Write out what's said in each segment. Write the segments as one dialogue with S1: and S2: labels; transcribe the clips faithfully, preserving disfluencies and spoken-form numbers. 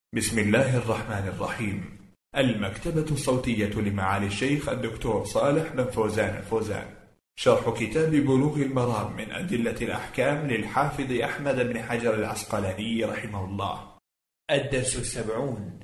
S1: بسم الله الرحمن الرحيم. المكتبة الصوتية لمعالي الشيخ الدكتور صالح بن فوزان الفوزان، شرح كتاب بلوغ المرام من أدلة الأحكام للحافظ أحمد بن حجر العسقلاني رحمه الله. الدرس السبعون.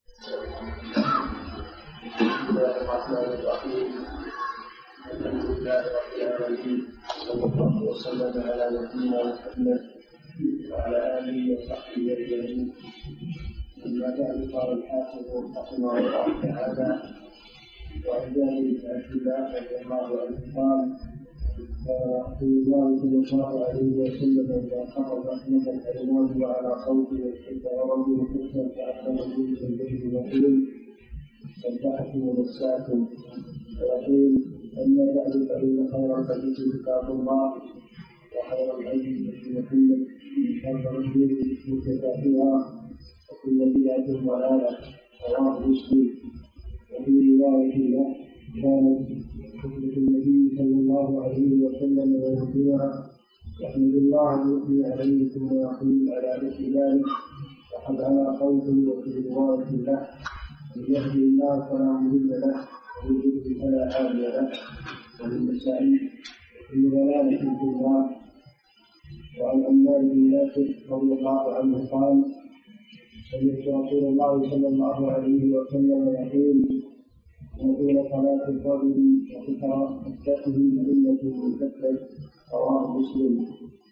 S2: بسم الله الرحمن الرحيم. الحمد لله رب العالمين، صلى الله وسلم على نبينا محمد وعلى آله وصحبه أجمعين. أما بعد، قال الحافظ رحمه الله تعالى: وعن جابر بن عبد الله رضي الله عنه قال: قال رسول الله صلى الله عليه وسلم: إذا خطب أحمد الإمام وعلى صوته واشتد غضبه حتى تعلم به في البيت يقول: سبحكم ومساكم، ويقول: أما بعد فإن خير الحديث كتاب الله، وخير الهدي هدي محمد، وشر الأمور محدثاتها، وكل بدعة ضلالة. رواه مسلم. وفي رواية له: كانت خطبة النبي صلى الله عليه وسلم يوم الجمعة يحمد الله ويثني عليه ثم يقول على مثل ذلك: وقد على خوف. وفي رواية له: من يهدي الله فلا مضل له ومن يضلل فلا هادي له. وللنسائي: كل ضلالة في النار. وعن عمار بن ياسر رضي الله عنه قال: سمعت رسول الله صلى الله عليه وسلم يقول: وطول صلاة الرجل وكثر حدته مئنة منكسر. رواه مسلم.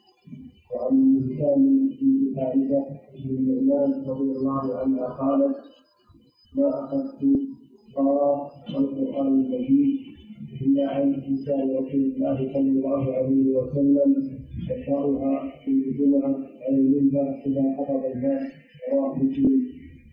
S2: وعن هشام بن حارثة بن النعمان رضي الله عنها قالت: ما أخذت قراءة القرآن المجيد إلا عن لسان رسول الله صلى الله عليه وسلم يقرأها في الجمعة على المنبر إذا خطب الناس. رواه مسلم.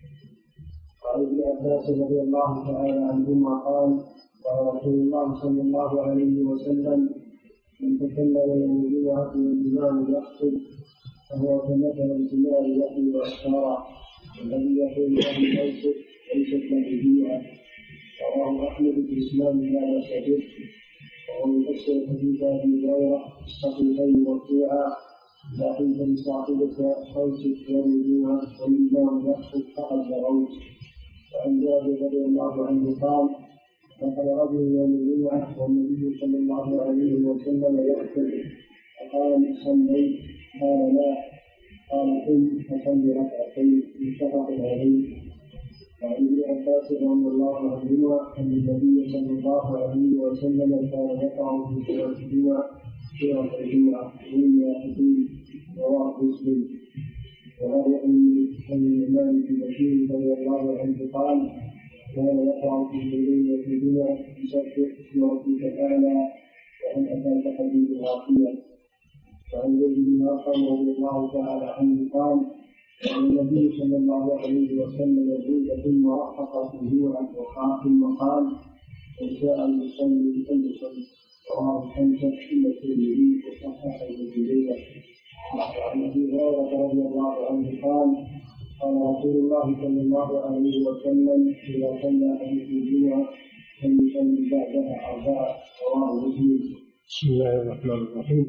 S2: وعن ابن عباس رضي الله تعالى عنهما قال: قال رسول الله صلى الله عليه وسلم: من تكلم يوم الجمعة والإمام يخطب فهو كمثل الحمار يحمل أسفارا، والذي يقول له الموسى ليست له جمعة. رواه أحمد بإسلام لا بأس به. وهو يفسر حديث أبي هريرة الصحيحين مرفوعا: إذا قلت لصاحبك أوصف يوم الجمعة والإمام يخطب فقد بغوت. وعن جابر رضي الله عنه قال: دخل رجل يوم الجمعة والنبي صلى الله عليه وسلم يخطب فقال: صليت؟ قال: لا. قال: قم فصل ركعتين. متفق عليه. وعن ابن عباس رضي الله عنهما أن النبي صلى الله عليه وسلم كان يقرأ في صلاة الجمعة سورة الجمعة وهي يقول. رواه مسلم. وروى عن مالك بن بشير رضي الله عنه قال: كان يقرأ في الليل وفي الجمعة يسبح اسم ربك الأعلى وأن أتاك حديث العافية. وعن زيد بن أرقم رضي الله تعالى عنه قال: وعن النبي صلى الله عليه وسلم يزيد ثم رخص في الجمعة وقال ثم قال: إن شاء يصلي فليصلي. رواه الخمسة إلا الترمذي وصححه ابن جرير. وعن أبي هريرة رضي الله عنه قال: قال رسول الله صلى الله عليه وسلم: إذا صلى أحدكم الجمعة فليصلي بعدها أربعة. رواه مسلم.
S3: بسم الله الرحمن الرحيم.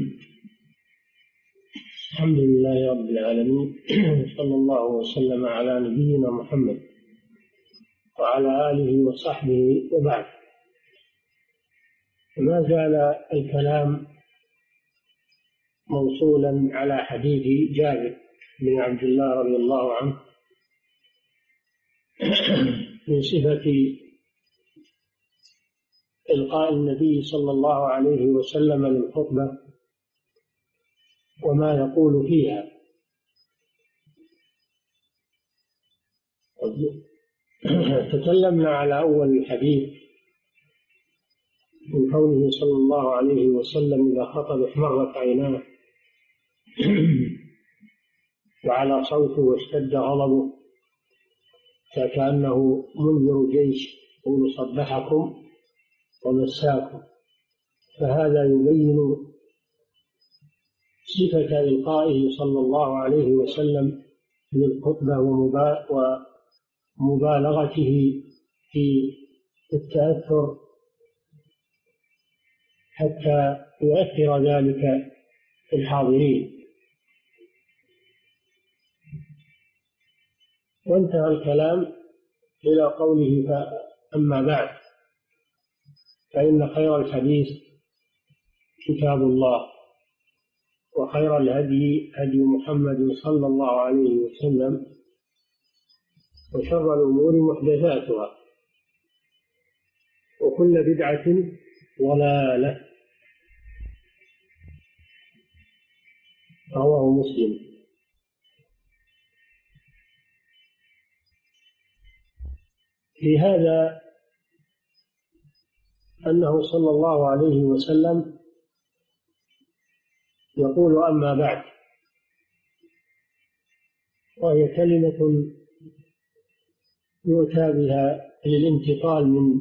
S3: الحمد لله رب العالمين، صلى الله وسلم على نبينا محمد وعلى آله وصحبه وبعد. ما زال الكلام موصولا على حديث جابر بن عبد الله رضي الله عنه من صفة إلقاء النبي صلى الله عليه وسلم للخطبة وما يقول فيها. تكلمنا على أول الحديث من قوله صلى الله عليه وسلم: إذا خطب احمرت عيناه وعلى صوته واشتد غضبه فكأنه منذر جيش يقول: صبحكم ومساكم. فهذا يبين صفة إلقائه صلى الله عليه وسلم للخطبة ومبالغته في التأثر حتى يؤثر ذلك في الحاضرين. وانتهى الكلام إلى قوله أما بعد فإن خير الحديث كتاب الله، وخير الهدي هدي محمد صلى الله عليه وسلم، وشر الأمور محدثاتها، وكل بدعة ضلالة. رواه مسلم. في هذا أنه صلى الله عليه وسلم يقول أما بعد، وهي كلمة يؤتى بها للانتقال من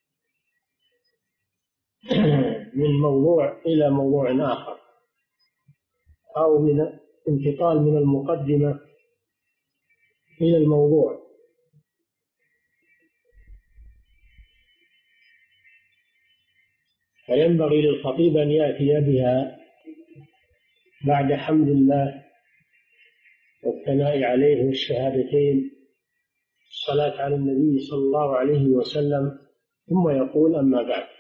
S3: من موضوع إلى موضوع آخر، أو من انتقال من المقدمة إلى الموضوع. فينبغي للخطيب أن يأتي بها بعد حمد الله والثناء عليه والشهادتين، الصلاة على النبي صلى الله عليه وسلم، ثم يقول أما بعد.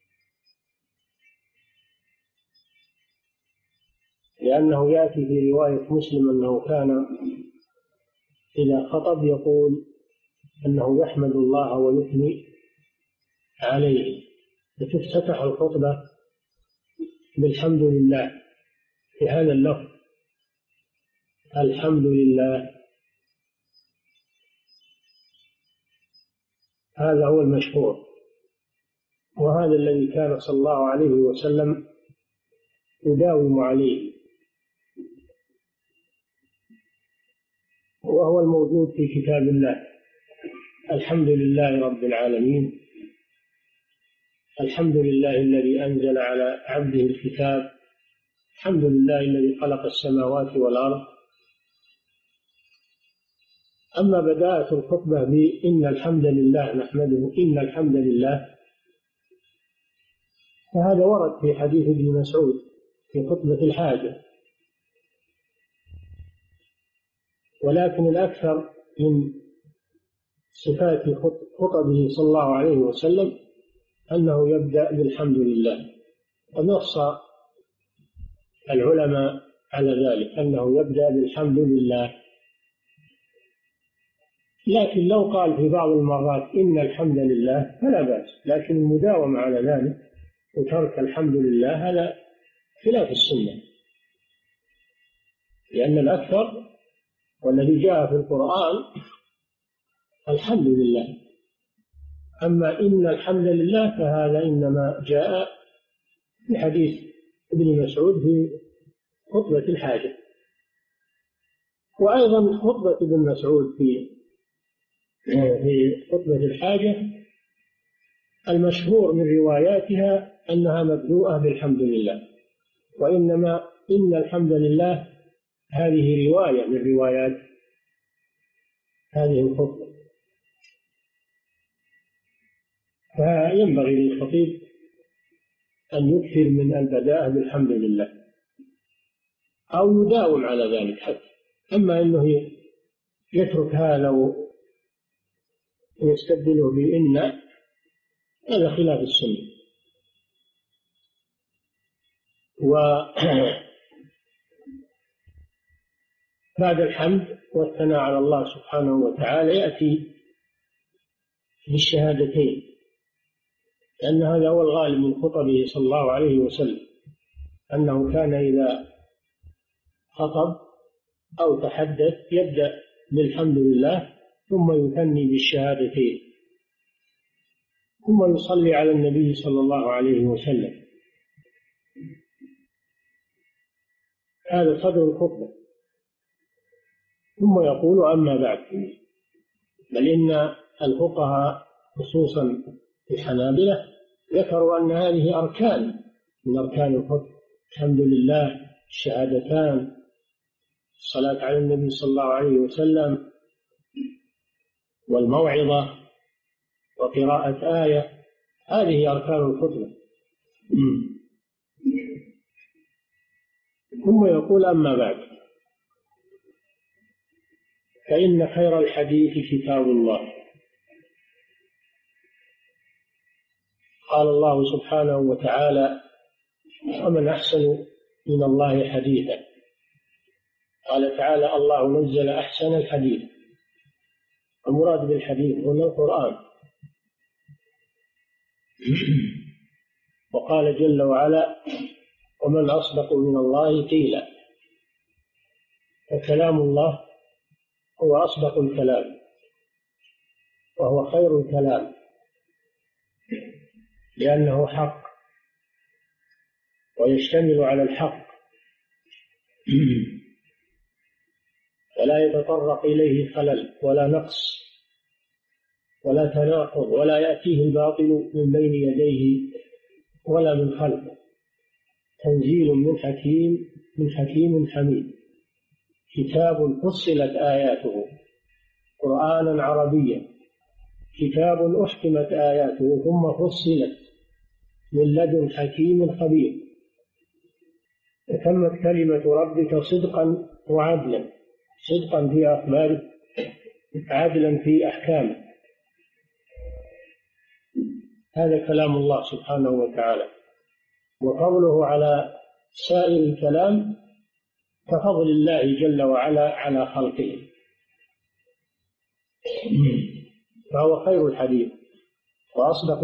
S3: لأنه يأتي في رواية مسلم أنه كان إذا خطب يقول أنه يحمد الله ويثني عليه، فتفتتح الخطبة بالحمد لله في هذا اللفظ، الحمد لله. هذا هو المشهور، وهذا الذي كان صلى الله عليه وسلم يداوم عليه، وهو الموجود في كتاب الله. الحمد لله رب العالمين، الحمد لله الذي أنزل على عبده الكتاب، الحمد لله الذي خلق السماوات والأرض. أما بدأت الخطبة بإن الحمد لله نحمده، إن الحمد لله، فهذا ورد في حديث ابن مسعود في خطبة الحاجة، ولكن الأكثر من صفات خطبه صلى الله عليه وسلم أنه يبدأ بالحمد لله، ونص العلماء على ذلك أنه يبدأ بالحمد لله. لكن لو قال في بعض المرات إن الحمد لله فلا بأس، لكن المداومة على ذلك وترك الحمد لله هذا خلاف السنة، لأن الأكثر والذي جاء في القرآن الحمد لله. أما إن الحمد لله فهذا إنما جاء في حديث ابن مسعود في خطبة الحاجة. وأيضا خطبة ابن مسعود في في خطبة الحاجة المشهور من رواياتها أنها مبدوءة بالحمد لله، وإنما إن الحمد لله هذه رواية من روايات هذه الخطبة. فينبغي للخطيب أن يكثر من البداءة بالحمد لله، أو يداوم على ذلك حتى. أما أنه يترك هذا ويستبدله بإن، هذا خلاف السنة. وبعد الحمد والثناء على الله سبحانه وتعالى يأتي بالشهادتين، لأن هذا هو الغالب من خطبه صلى الله عليه وسلم، أنه كان إذا خطب أو تحدث يبدأ بالحمد لله، ثم يثني بالشهادتين، ثم يصلي على النبي صلى الله عليه وسلم. هذا صدر الخطبة. ثم يقول أما بعد. بل إن الفقهاء خصوصا في الحنابلة ذكروا أن هذه أركان من أركان الخطبة: الحمد لله، الشهادتان، الصلاة على النبي صلى الله عليه وسلم، والموعظة، وقراءة آية. هذه أركان الخطبة. ثم يقول أما بعد. فإن خير الحديث كتاب الله. قال الله سبحانه وتعالى: ومن أحسن من الله حديثا. قال تعالى: الله نزل أحسن الحديث. المراد بالحديث هنا القرآن. وقال جل وعلا: ومن أصدق من الله قيلا. فكلام الله هو أصدق الكلام، وهو خير الكلام، لأنه حق ويشتمل على الحق، فلا يتطرق إليه خلل ولا نقص ولا تناقض، ولا يأتيه الباطل من بين يديه ولا من خلفه. تنزيل من حكيم من حكيم حميد. كتاب فصلت آياته قرآنا عربيا. كتاب أحكمت آياته ثم فصلت من لدن حكيم خبير. تمت كلمة ربك صدقا وعدلا، صدقا في أخباره، عدلا في أحكامه. هذا كلام الله سبحانه وتعالى. وفضله على سائر الكلام كفضل الله جل وعلا على خلقه، فهو خير الحديث وأصدق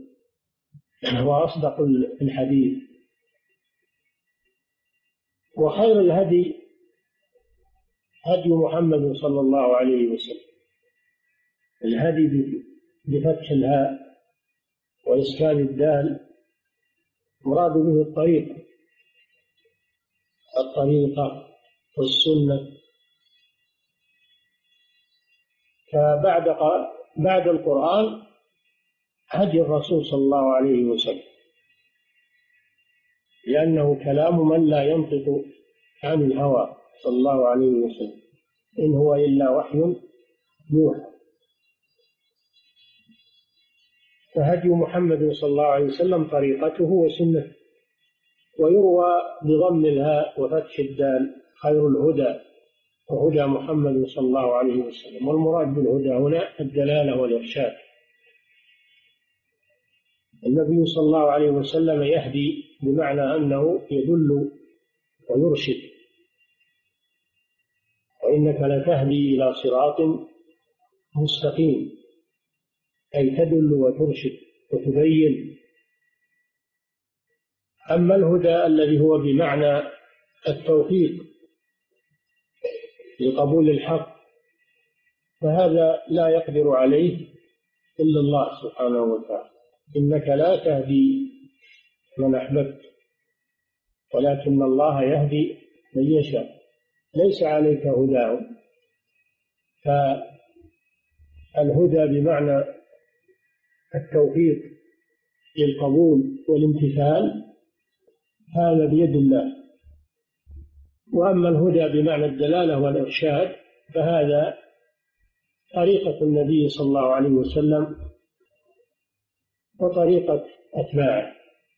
S3: وأصدق الحديث. وخير الهدي هدي محمد صلى الله عليه وسلم. الهدي بفتح الهاء وإسكان الدال، مراد به الطريق، الطريقة والسنة. فبعد بعد القرآن هدي الرسول صلى الله عليه وسلم، لأنه كلام من لا ينطق عن الهوى صلى الله عليه وسلم، إن هو إلا وحي يوحى. فهدي محمد صلى الله عليه وسلم طريقته وسنته. ويروى بضم الهاء وفتح الدال: خير الهدى وهدى محمد صلى الله عليه وسلم. والمراد بالهدى هنا الدلالة والإرشاد. النبي صلى الله عليه وسلم يهدي بمعنى أنه يدل ويرشد. وإنك لتهدي إلى صراط مستقيم، أي تدل وترشد وتبين. أما الهدى الذي هو بمعنى التوفيق لقبول الحق فهذا لا يقدر عليه إلا الله سبحانه وتعالى. إنك لا تهدي من أحببت ولكن الله يهدي من يشاء، ليس عليك هداهم. فالهدى بمعنى التوفيق للقبول والامتثال هذا بيد الله. وأما الهدى بمعنى الدلالة والإرشاد فهذا طريقة النبي صلى الله عليه وسلم وطريقة أتباعه.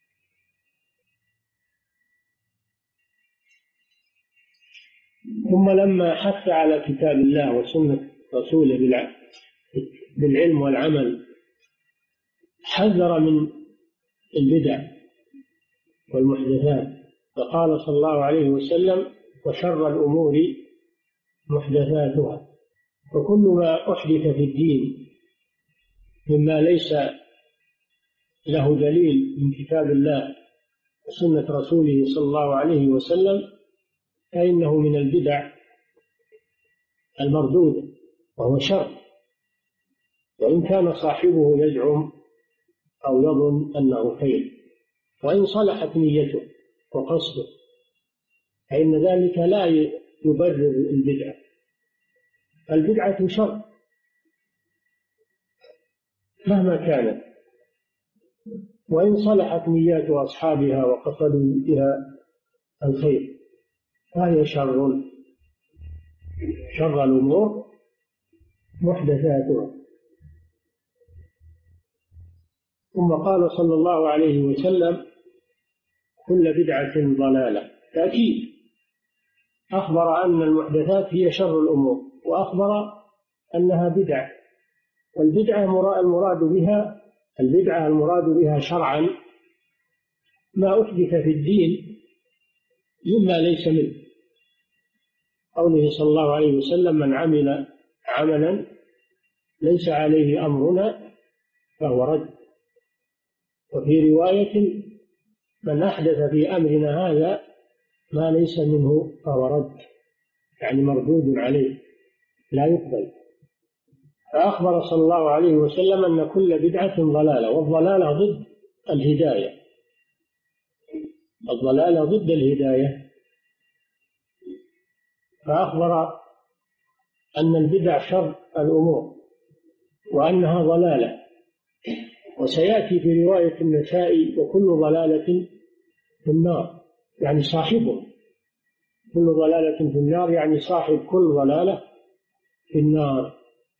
S3: ثم لما حث على كتاب الله وسنة رسوله بالعلم والعمل حذر من البدع والمحدثات، فقال صلى الله عليه وسلم: وشر الأمور محدثاتها. وكل ما أحدث في الدين مما ليس له دليل من كتاب الله وسنة رسوله صلى الله عليه وسلم فإنه من البدع المردودة، وهو شر، وإن كان صاحبه يزعم أو يظن أنه خير، وإن صلحت نيته وقصده، فإن ذلك لا يبرر البدعة. البدعة شر مهما كانت، وإن صلحت نيات أصحابها وقصدوا بها الخير فهي شر. شر الأمور محدثاتها. ثم قال صلى الله عليه وسلم: كل بدعة ضلالة. تأكيد أخبر أن المحدثات هي شر الأمور، وأخبر أنها بدعة. والبدعة المراد بها البدعة المراد بها شرعا ما أحدث في الدين مما ليس منه، قوله صلى الله عليه وسلم: من عمل عملا ليس عليه أمرنا فهو رد. وفي رواية: من أحدث في أمرنا هذا ما ليس منه فهو رد، يعني مردود عليه لا يقبل. فأخبر صلى الله عليه وسلم أن كل بدعة ضلالة، والضلالة ضد الهداية، الضلالة ضد الهداية. فأخبر أن البدع شر الأمور وأنها ضلالة. وسيأتي في رواية النسائي: وكل ضلالة في النار، يعني صاحبه، كل ضلالة في النار يعني صاحب كل ضلالة في النار.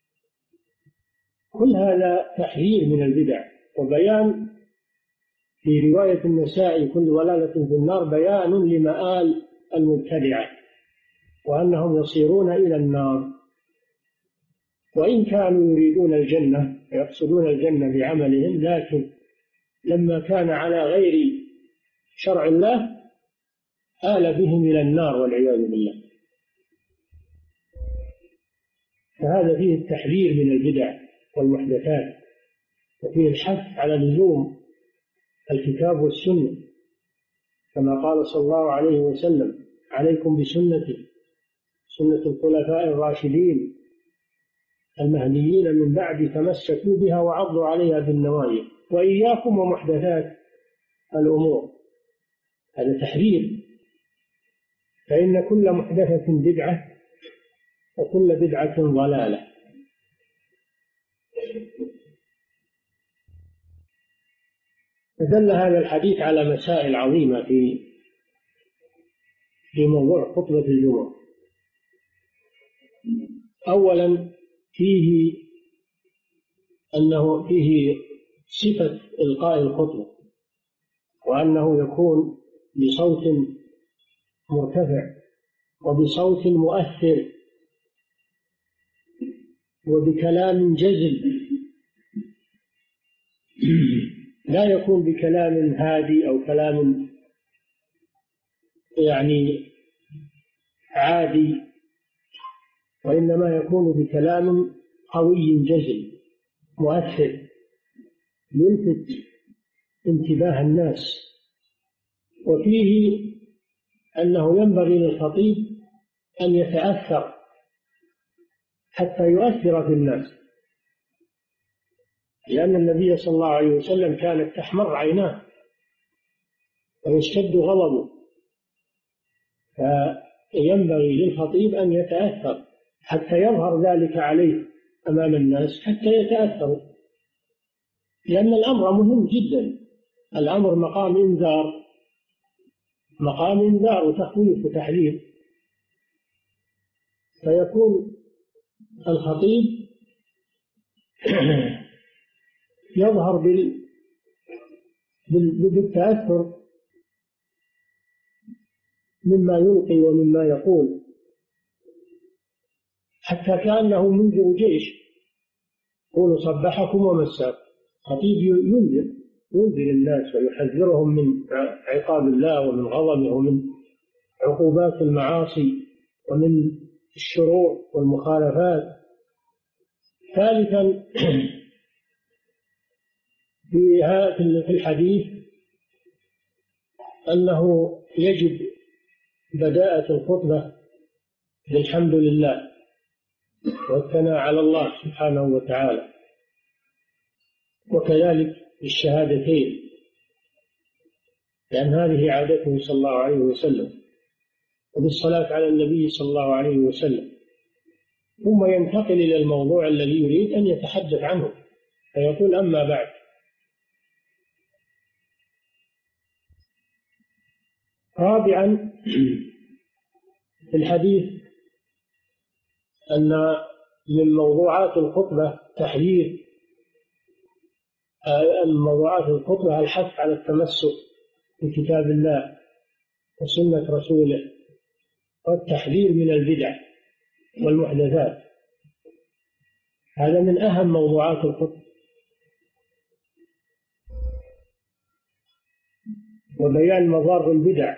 S3: كل هذا تحذير من البدع، وبيان في رواية النسائي: كل ضلالة في النار، بيان لمآل المبتدعة وأنهم يصيرون إلى النار، وإن كانوا يريدون الجنة ويقصدون الجنة بعملهم، لكن لما كان على غير شرع الله آل بهم إلى النار والعياذ بالله. فهذا فيه التحذير من البدع والمحدثات، وفيه الحث على لزوم الكتاب والسنة، كما قال صلى الله عليه وسلم: عليكم بسنتي سنة الخلفاء الراشدين المهديين من بعد، تمسكوا بها وعضوا عليها بالنواجذ، وإياكم ومحدثات الأمور. هذا تحذير، فإن كل محدثة بدعة وكل بدعة ضلالة. فدل هذا الحديث على مسائل عظيمة في في موضوع خطبة الجمعة. أولا فيه أنه فيه صفة إلقاء الخطبة، وأنه يكون بصوت مرتفع وبصوت مؤثر وبكلام جزل، لا يكون بكلام هادي أو كلام يعني عادي، وإنما يكون بكلام قوي جزل مؤثر يلفت انتباه الناس. وفيه أنه ينبغي للخطيب أن يتأثر حتى يؤثر في الناس، لأن النبي صلى الله عليه وسلم كانت تحمر عيناه ويشتد غضبه، فينبغي للخطيب أن يتأثر حتى يظهر ذلك عليه أمام الناس حتى يتأثروا، لأن الأمر مهم جدا. الأمر مقام إنذار، مقام إنذار وتخويف وتحذير. فيكون الخطيب يظهر بال... بال... بالتأثر مما يلقي ومما يقول، حتى كأنه منذر جيش يقول: صبحكم ومساكم. خطيب ينذر ينذر الناس ويحذرهم من عقاب الله ومن غضبه ومن عقوبات المعاصي ومن الشرور والمخالفات. ثالثا في هذا الحديث أنه يجب بداءة الخطبة بالحمد لله والثناء على الله سبحانه وتعالى، وكذلك بالشهادتين، لأن هذه عادته صلى الله عليه وسلم، وبالصلاة على النبي صلى الله عليه وسلم، ثم ينتقل إلى الموضوع الذي يريد أن يتحدث عنه فيقول: أما بعد. رابعا في الحديث أن من موضوعات الخطبة تحذير موضوعات الخطبة الحث على التمسك بكتاب الله وسنة رسوله والتحذير من البدع. والمحدثات. هذا من أهم موضوعات الخطبة، وبيان مضار البدع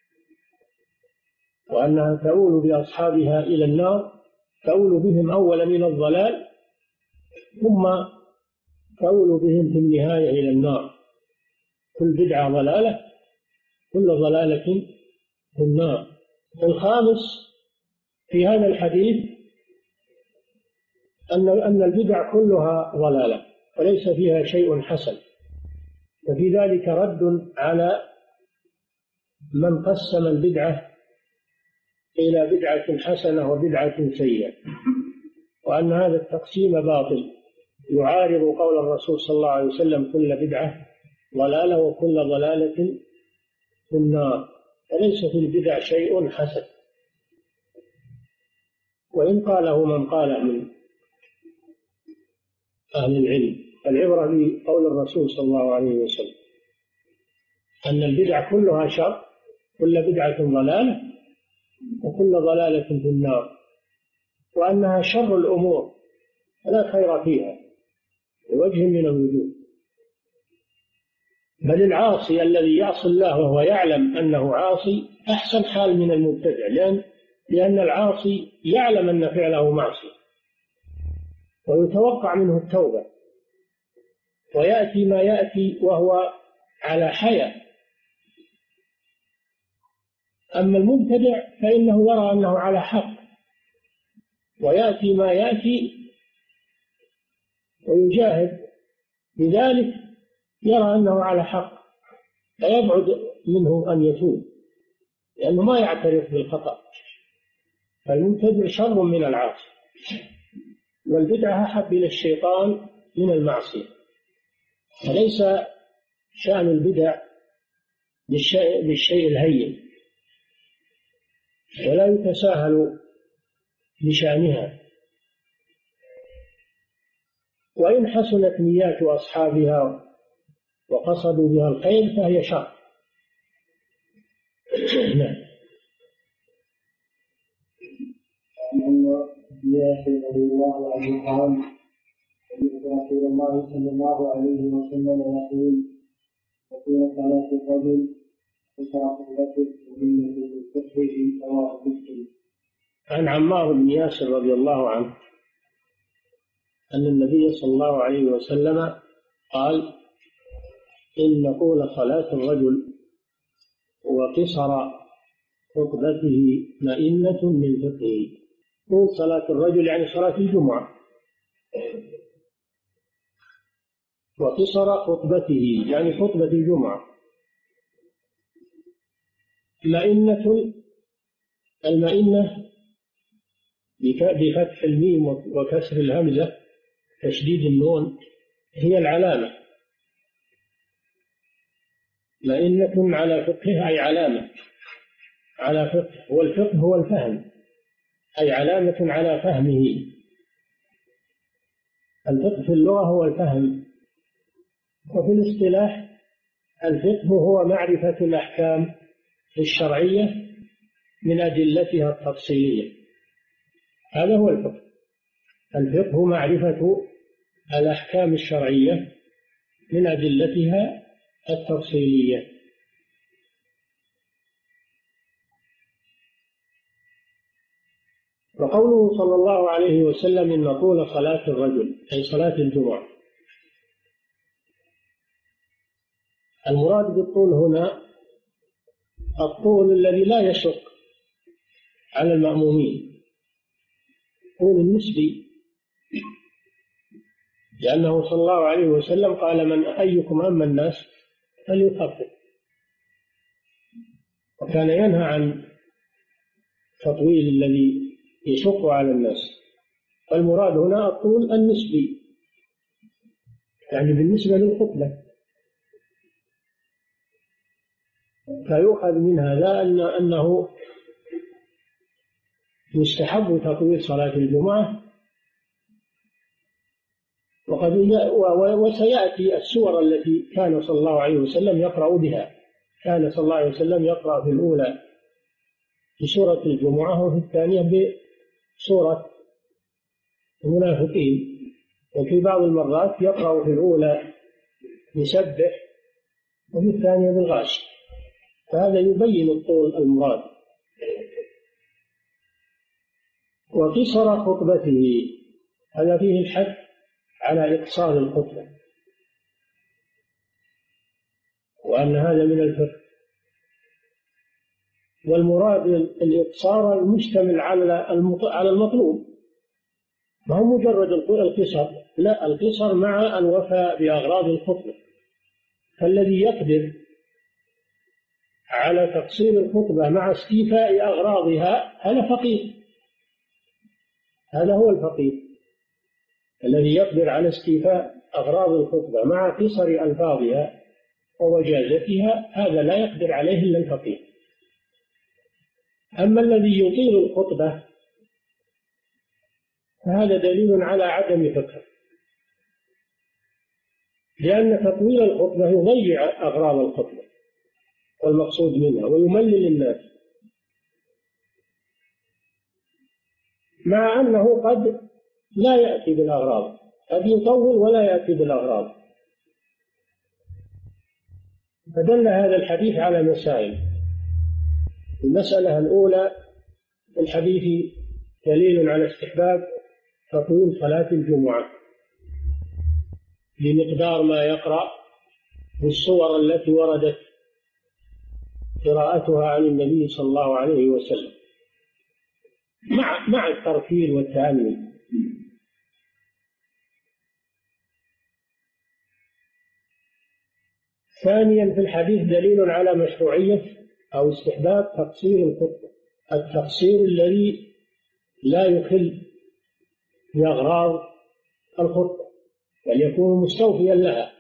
S3: وأنها تؤول بأصحابها إلى النار، تؤول بهم أولا إلى الضلال ثم تؤول بهم في النهاية إلى النار. كل بدعة ضلالة، كل ضلالة في النار. الخامس في هذا الحديث أن أن البدع كلها ضلالة وليس فيها شيء حسن، وفي ذلك رد على من قسم البدعة إلى بدعة حسنة وبدعة سيئة، وأن هذا التقسيم باطل يعارض قول الرسول صلى الله عليه وسلم: كل بدعة ضلالة وكل ضلالة في النار. فليس في البدع شيء حسن، وإن قاله من قال من أهل العلم. العبرة بقول الرسول صلى الله عليه وسلم أن البدع كلها شر، كل بدعة ضلالة وكل ضلالة في النار، وأنها شر الأمور فلا خير فيها بوجه من الوجوه. بل العاصي الذي يعصي الله وهو يعلم أنه عاصي أحسن حال من المبتدع، لأن لأن العاصي يعلم أن فعله معصية ويتوقع منه التوبة، ويأتي ما يأتي وهو على حياء. أما المبتدع فإنه يرى أنه على حق، ويأتي ما يأتي ويجاهد بذلك، يرى أنه على حق، فيبعد منه أن يتوب لأنه ما يعترف بالخطأ. فالمبتدع شر من العاصي، والبدعة أحب إلى الشيطان من المعصية. فليس شأن البدع بالشيء, بالشيء الهين، ولا يتساهل بشأنها، وإن حسنت نيات أصحابها وقصدوا بها الخير فهي شر. نعم.
S2: رضي الله عنه قال: سمعت رسول الله صلى الله عليه وسلم يقول: وفي صلاة الرجل وصلاة الرجل ومنة الفقه رواه مسلم.
S3: عن عمار بن ياسر رضي الله عنه أن النبي صلى الله عليه وسلم قال: إن طول صلاة الرجل وقصر خطبته مئنة من فقهه. طول صلاة الرجل يعني صلاة الجمعة، وقصر خطبته يعني خطبة الجمعة. مئنة، المئنة بفتح الميم وكسر الهمزة تشديد النون، هي العلامة. مئنة على فقه أي علامة على فقه، والفقه هو الفهم أي علامة على فهمه. الفقه في اللغة هو الفهم، وفي الاصطلاح الفقه هو معرفة الأحكام الشرعية من أدلتها التفصيلية. هذا هو الفقه. الفقه معرفة الأحكام الشرعية من أدلتها التفصيلية. وقوله صلى الله عليه وسلم: إن طول صلاة الرجل أي صلاة الجمعة. المراد بالطول هنا الطول الذي لا يشق على المأمومين، طول النسبي، لأنه صلى الله عليه وسلم قال: من أيكم أما الناس فليخفف، وكان ينهى عن التطويل الذي يشق على الناس. فالمراد هنا الطول النسبي، يعني بالنسبة للخطبة. فيؤخذ من هذا أن أنه يستحب تطويل صلاة الجمعة، وقد وسيأتي السور التي كان صلى الله عليه وسلم يقرأ بها. كان صلى الله عليه وسلم يقرأ في الأولى بسورة الجمعة، وفي الثانية سورة المنافقين، وفي بعض المرات يقرأ في الأولى يسبح وفي الثانية بالغاشية، فهذا يبين الطول المراد. وقصر خطبته، هذا فيه الحث على إقصار الخطبة، وأن هذا من الفقه. والمراد الإقصار المشتمل على المطلوب، ما هو مجرد القصر، لا، القصر مع الوفاء بأغراض الخطبة. فالذي يقدر على تقصير الخطبة مع استيفاء أغراضها هذا فقيه، هذا هو الفقيه الذي يقدر على استيفاء أغراض الخطبة مع قصر ألفاظها ووجازتها، هذا لا يقدر عليه إلا الفقيه. أما الذي يطيل الخطبة فهذا دليل على عدم فقهه، لأن تطويل الخطبة يضيع أغراض الخطبة والمقصود منها ويملل الناس، مع أنه قد لا يأتي بالأغراض، قد يطول ولا يأتي بالأغراض. فدل هذا الحديث على مسائل. المسألة الأولى في الحديث دليل على استحباب تطويل صلاة الجمعة بمقدار ما يقرأ بالصور التي وردت قراءتها عن النبي صلى الله عليه وسلم، مع مع الترتيل والتأمل. ثانيا في الحديث دليل على مشروعية أو استحباب تقصير الخطبة، التقصير الذي لا يخل بأغراض الخطبة بل يكون مستوفيا لها،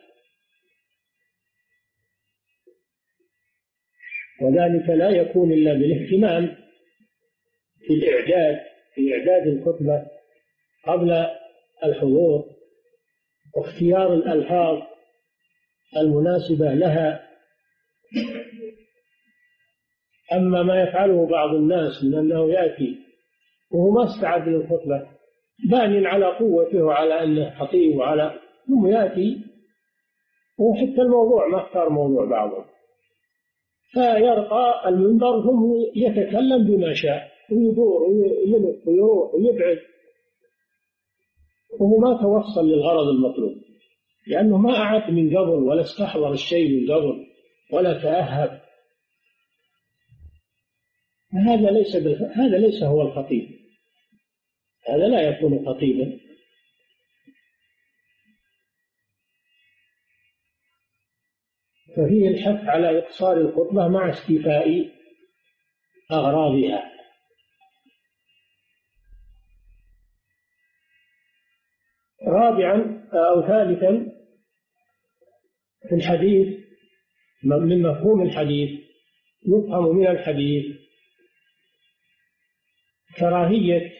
S3: وذلك لا يكون إلا بالاهتمام في الإعداد في إعداد الخطبة قبل الحضور، واختيار الألفاظ المناسبة لها. أما ما يفعله بعض الناس من أنه يأتي وهو ما استعد للخطبة بان على قوته وعلى أنه خطيب وعلى ثم يأتي وحتى الموضوع ما اختار موضوع بعضهم، فيرقى المنبر ثم يتكلم بما شاء ويدور ويلف ويروح ويبعد وهو ما توصل للغرض المطلوب، لأنه ما أعد من قبل ولا استحضر الشيء من قبل ولا تأهب. هذا ليس بالف... هذا ليس هو الخطيب، هذا لا يكون خطيبا. ففيه الحث على إقصار الخطبة مع استيفاء أغراضها. رابعا أو ثالثا في الحديث من مفهوم الحديث يفهم من الحديث كراهية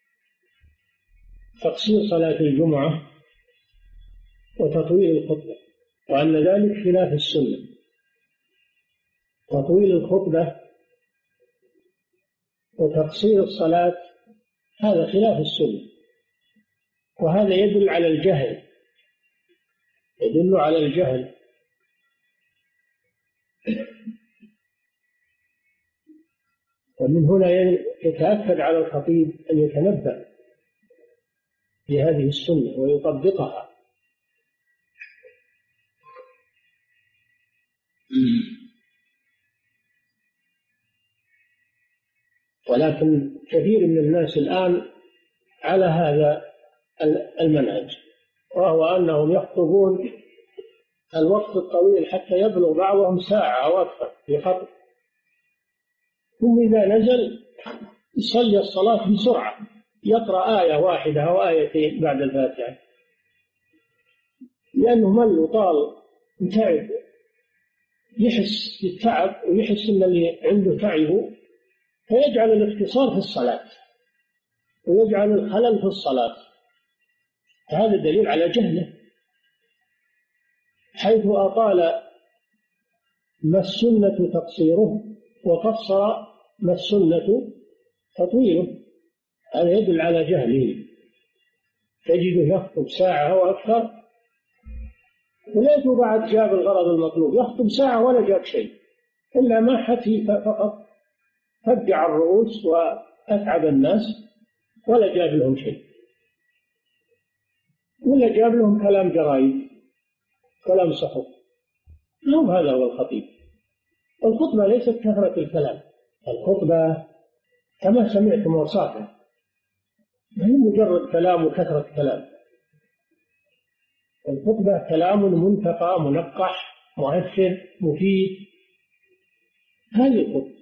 S3: تقصير صلاة الجمعة وتطويل الخطبة، وأن ذلك خلاف السنة. تطويل الخطبة وتقصير الصلاة هذا خلاف السنة، وهذا يدل على الجهل يدل على الجهل ومن هنا يتأكد على الخطيب أن يتنبه بهذه السنة ويطبقها. ولكن كثير من الناس الآن على هذا المنهج، وهو أنهم يخطبون الوقت الطويل حتى يبلغ بعضهم ساعة أو أكثر في خطب، ثم إذا نزل يصلي الصلاة بسرعة، يقرأ آية واحدة أو آيتين بعد الفاتحة، لأنه مل وطال وتعب، يحس بالتعب ويحس أن اللي عنده تعبه، فيجعل الاختصار في الصلاة ويجعل الخلل في الصلاة. هذا دليل على جهله، حيث أطال ما السنة تقصيره وقصر ما السنة تطويله. هذا يدل على جهله، تجده يخطب ساعة أو أكثر وليته بعد جاب الغرض المطلوب، يخطب ساعة ولا جاب شيء إلا ما حكي فقط، فجع الرؤوس وأتعب الناس ولا جاب لهم شيء، ولا جاب لهم كلام جرايد كلام صحف. نعم، هذا هو الخطيب. الخطبة ليست كثرة الكلام، الخطبة كما سمعتم وصافها ما هي مجرد كلام وكثرة كلام، الخطبة كلام منتقى منقح مؤثر مفيد، هذه الخطبة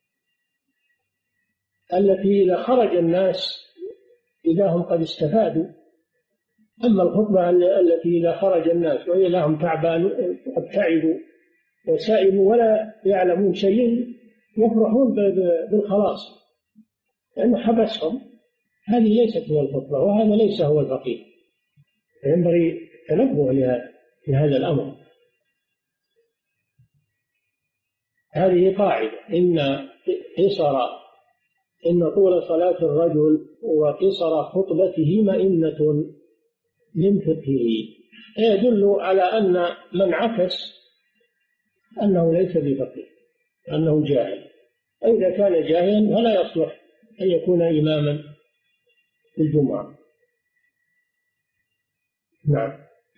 S3: التي إذا خرج الناس إذا هم قد استفادوا. أما الخطبة التي إذا خرج الناس وإذا هم تعبان قد تعبوا وسائموا ولا يعلمون شيء يفرحون بالخلاص لأنه حبسهم، هذه ليست هي الخطبة وهذا ليس هو الفقيه. ينبغي التنبه لهذا الأمر. هذه قاعدة، إن قصر إن طول صلاة الرجل وقصر خطبته مئنة من فقهه، يدل على أن من عكس أنه ليس بفقيه، أنه جاهل. إذا كان جاهلا فلا يصلح أن يكون إماما في الجمعة. نعم.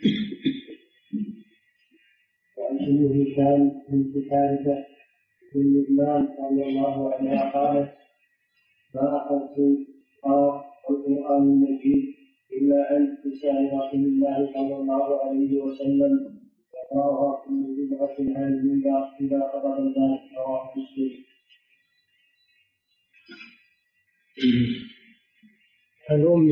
S2: وعن أم هشام بنت حارثة بن نعمان رضي الله عنها قالت: ما أخذت قراءة القرآن المجيد إلا عن لسان رسول الله صلى الله عليه وسلم يقرأها كل جمعة عن المنبر إذا قرأ الناس. رواه مسلم.
S3: عن أم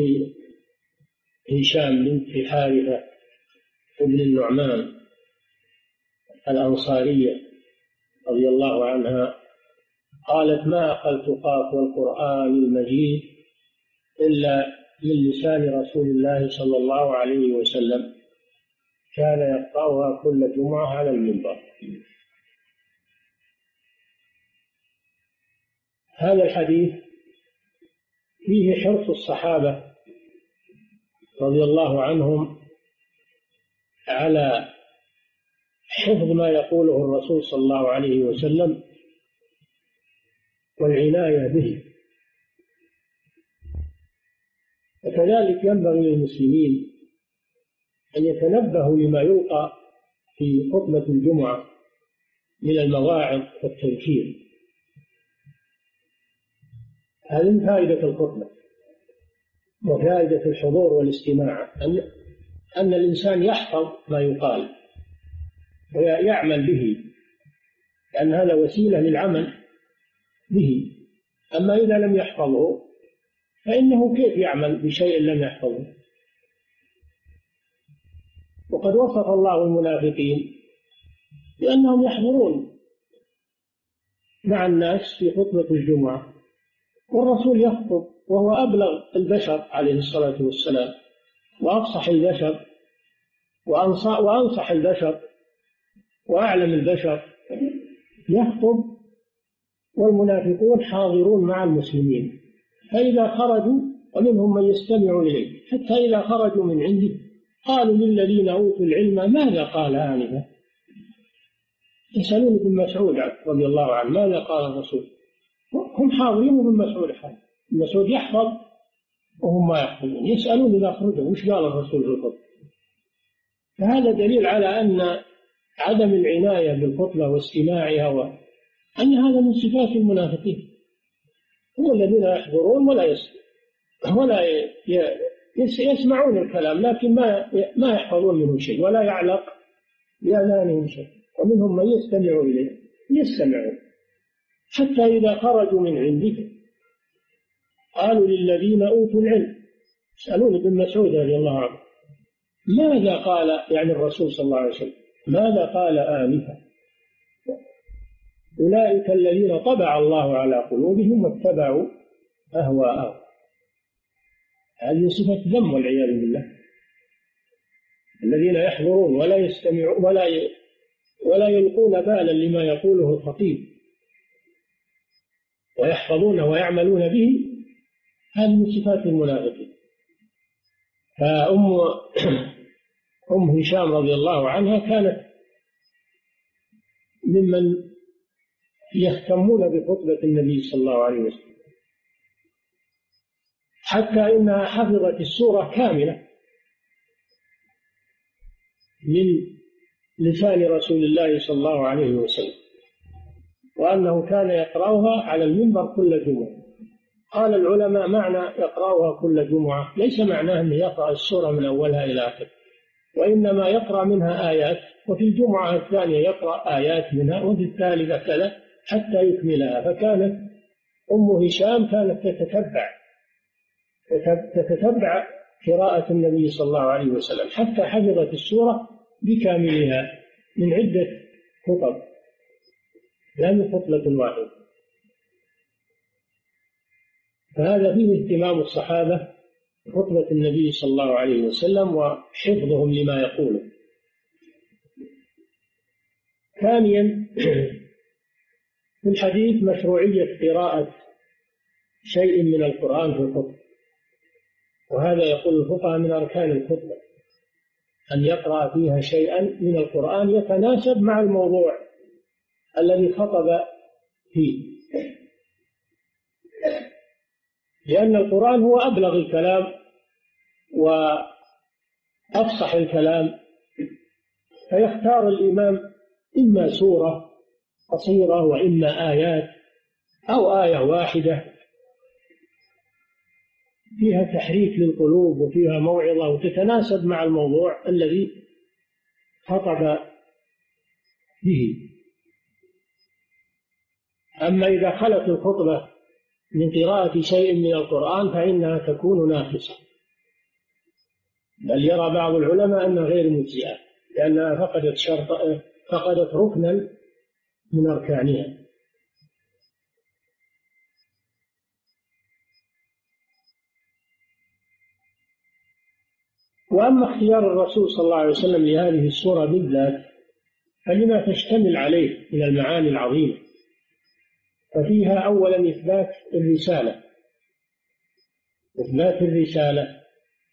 S3: هشام بنت حارثة بن النعمان الأنصارية رضي الله عنها قالت: ما أخذت قاف والقرآن المجيد إلا من لسان رسول الله صلى الله عليه وسلم، كان يقرأها كل جمعة على المنبر. هذا الحديث فيه حرص الصحابة رضي الله عنهم على حفظ ما يقوله الرسول صلى الله عليه وسلم والعناية به، وكذلك ينبغي للمسلمين أن يتنبهوا لما يلقى في خطبة الجمعة من المواعظ والتذكير. هذه من فائدة الخطبة وفائدة الحضور والاستماع، أن أن الإنسان يحفظ ما يقال ويعمل به، لأن هذا وسيلة للعمل به. أما إذا لم يحفظه فإنه كيف يعمل بشيء لم يحفظه؟ وقد وصف الله المنافقين بأنهم يحضرون مع الناس في خطبة الجمعة، والرسول يخطب وهو أبلغ البشر عليه الصلاة والسلام وأفصح البشر وأنصح البشر وأعلم البشر، يخطب والمنافقون حاضرون مع المسلمين. فإذا خرجوا ومنهم من يستمع إليه حتى إذا خرجوا من عنده قالوا للذين أوتوا العلم ماذا قال آنفا. يسألون ابن مسعود رضي الله عنه ماذا قال الرسول، هم حاضرين وابن مسعود حاضر. ابن مسعود يحفظ وهم ما يحفظون، يسألون إذا خرجوا وش قال الرسول في الخطبة. فهذا دليل على أن عدم العناية بالخطبة واستماعها وأن هذا من صفات المنافقين، هم الذين يحضرون ولا يسمعون ولا يسمعون الكلام لكن ما ما يحفظون منه شيء ولا يعلق بأذانهم شيء، ومنهم من يستمع إليه يستمعون حتى إذا خرجوا من عندك قالوا للذين أوتوا العلم. يسألون ابن مسعود رضي الله عنه ماذا قال، يعني الرسول صلى الله عليه وسلم ماذا قال آنفا. أولئك الذين طبع الله على قلوبهم واتبعوا أهواءهم. هذه صفة ذم والعياذ بالله. الذين يحضرون ولا يستمعون ولا ولا يلقون بالا لما يقوله الخطيب ويحفظونه ويعملون به، هذه من صفات المنافقين. فأم أم هشام رضي الله عنها كانت ممن يهتمون بخطبة النبي صلى الله عليه وسلم، حتى إنها حفظت السورة كاملة من لسان رسول الله صلى الله عليه وسلم، وأنه كان يقرأها على المنبر كل جمعة. قال العلماء معنى يقرأها كل جمعة ليس معناه أنه يقرأ السورة من أولها إلى آخرها، وإنما يقرأ منها آيات، وفي الجمعة الثانية يقرأ آيات منها، وفي الثالثة كذا حتى يكملها. فكانت أم هشام كانت تتتبع تتتبع قراءة النبي صلى الله عليه وسلم حتى حفظت السورة بكاملها من عدة خطب لا من خطبة واحدة. فهذا فيه اهتمام الصحابة بخطبة النبي صلى الله عليه وسلم وحفظهم لما يقوله. ثانيا في الحديث مشروعية قراءة شيء من القرآن في الخطبة، وهذا يقول الفقهاء من أركان الخطبة أن يقرأ فيها شيئا من القرآن يتناسب مع الموضوع الذي خطب فيه، لأن القرآن هو أبلغ الكلام وأفصح الكلام، فيختار الإمام إما سورة قصيرة وإما آيات أو آية واحدة فيها تحريك للقلوب وفيها موعظة وتتناسب مع الموضوع الذي خطب به. أما إذا خلت الخطبة من قراءة شيء من القرآن فإنها تكون ناقصة، بل يرى بعض العلماء أنها غير مجزئة لأنها فقدت شرط فقدت ركنا من أركانها. وأما اختيار الرسول صلى الله عليه وسلم لهذه السورة بالذات فلما تشتمل عليه من المعاني العظيمة، ففيها أولا إثبات الرسالة إثبات الرسالة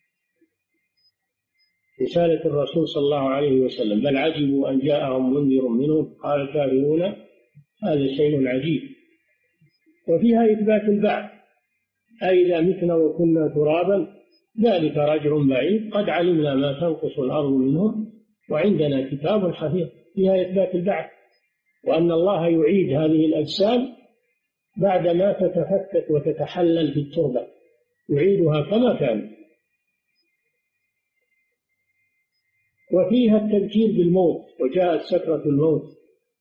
S3: رسالة الرسول صلى الله عليه وسلم، بل عجبوا أن جاءهم منذر منهم قال الكافرون هذا شيء عجيب. وفيها إثبات البعث، أي إذا متنا وكنا ترابا ذلك رجع بعيد قد علمنا ما تنقص الأرض منهم وعندنا كتاب حفيظ. فيها إثبات البعث وأن الله يعيد هذه الأجسام بعدما تتفتت وتتحلل في التربة، يعيدها كما كان. وفيها التذكير بالموت وجاءت سكرة الموت،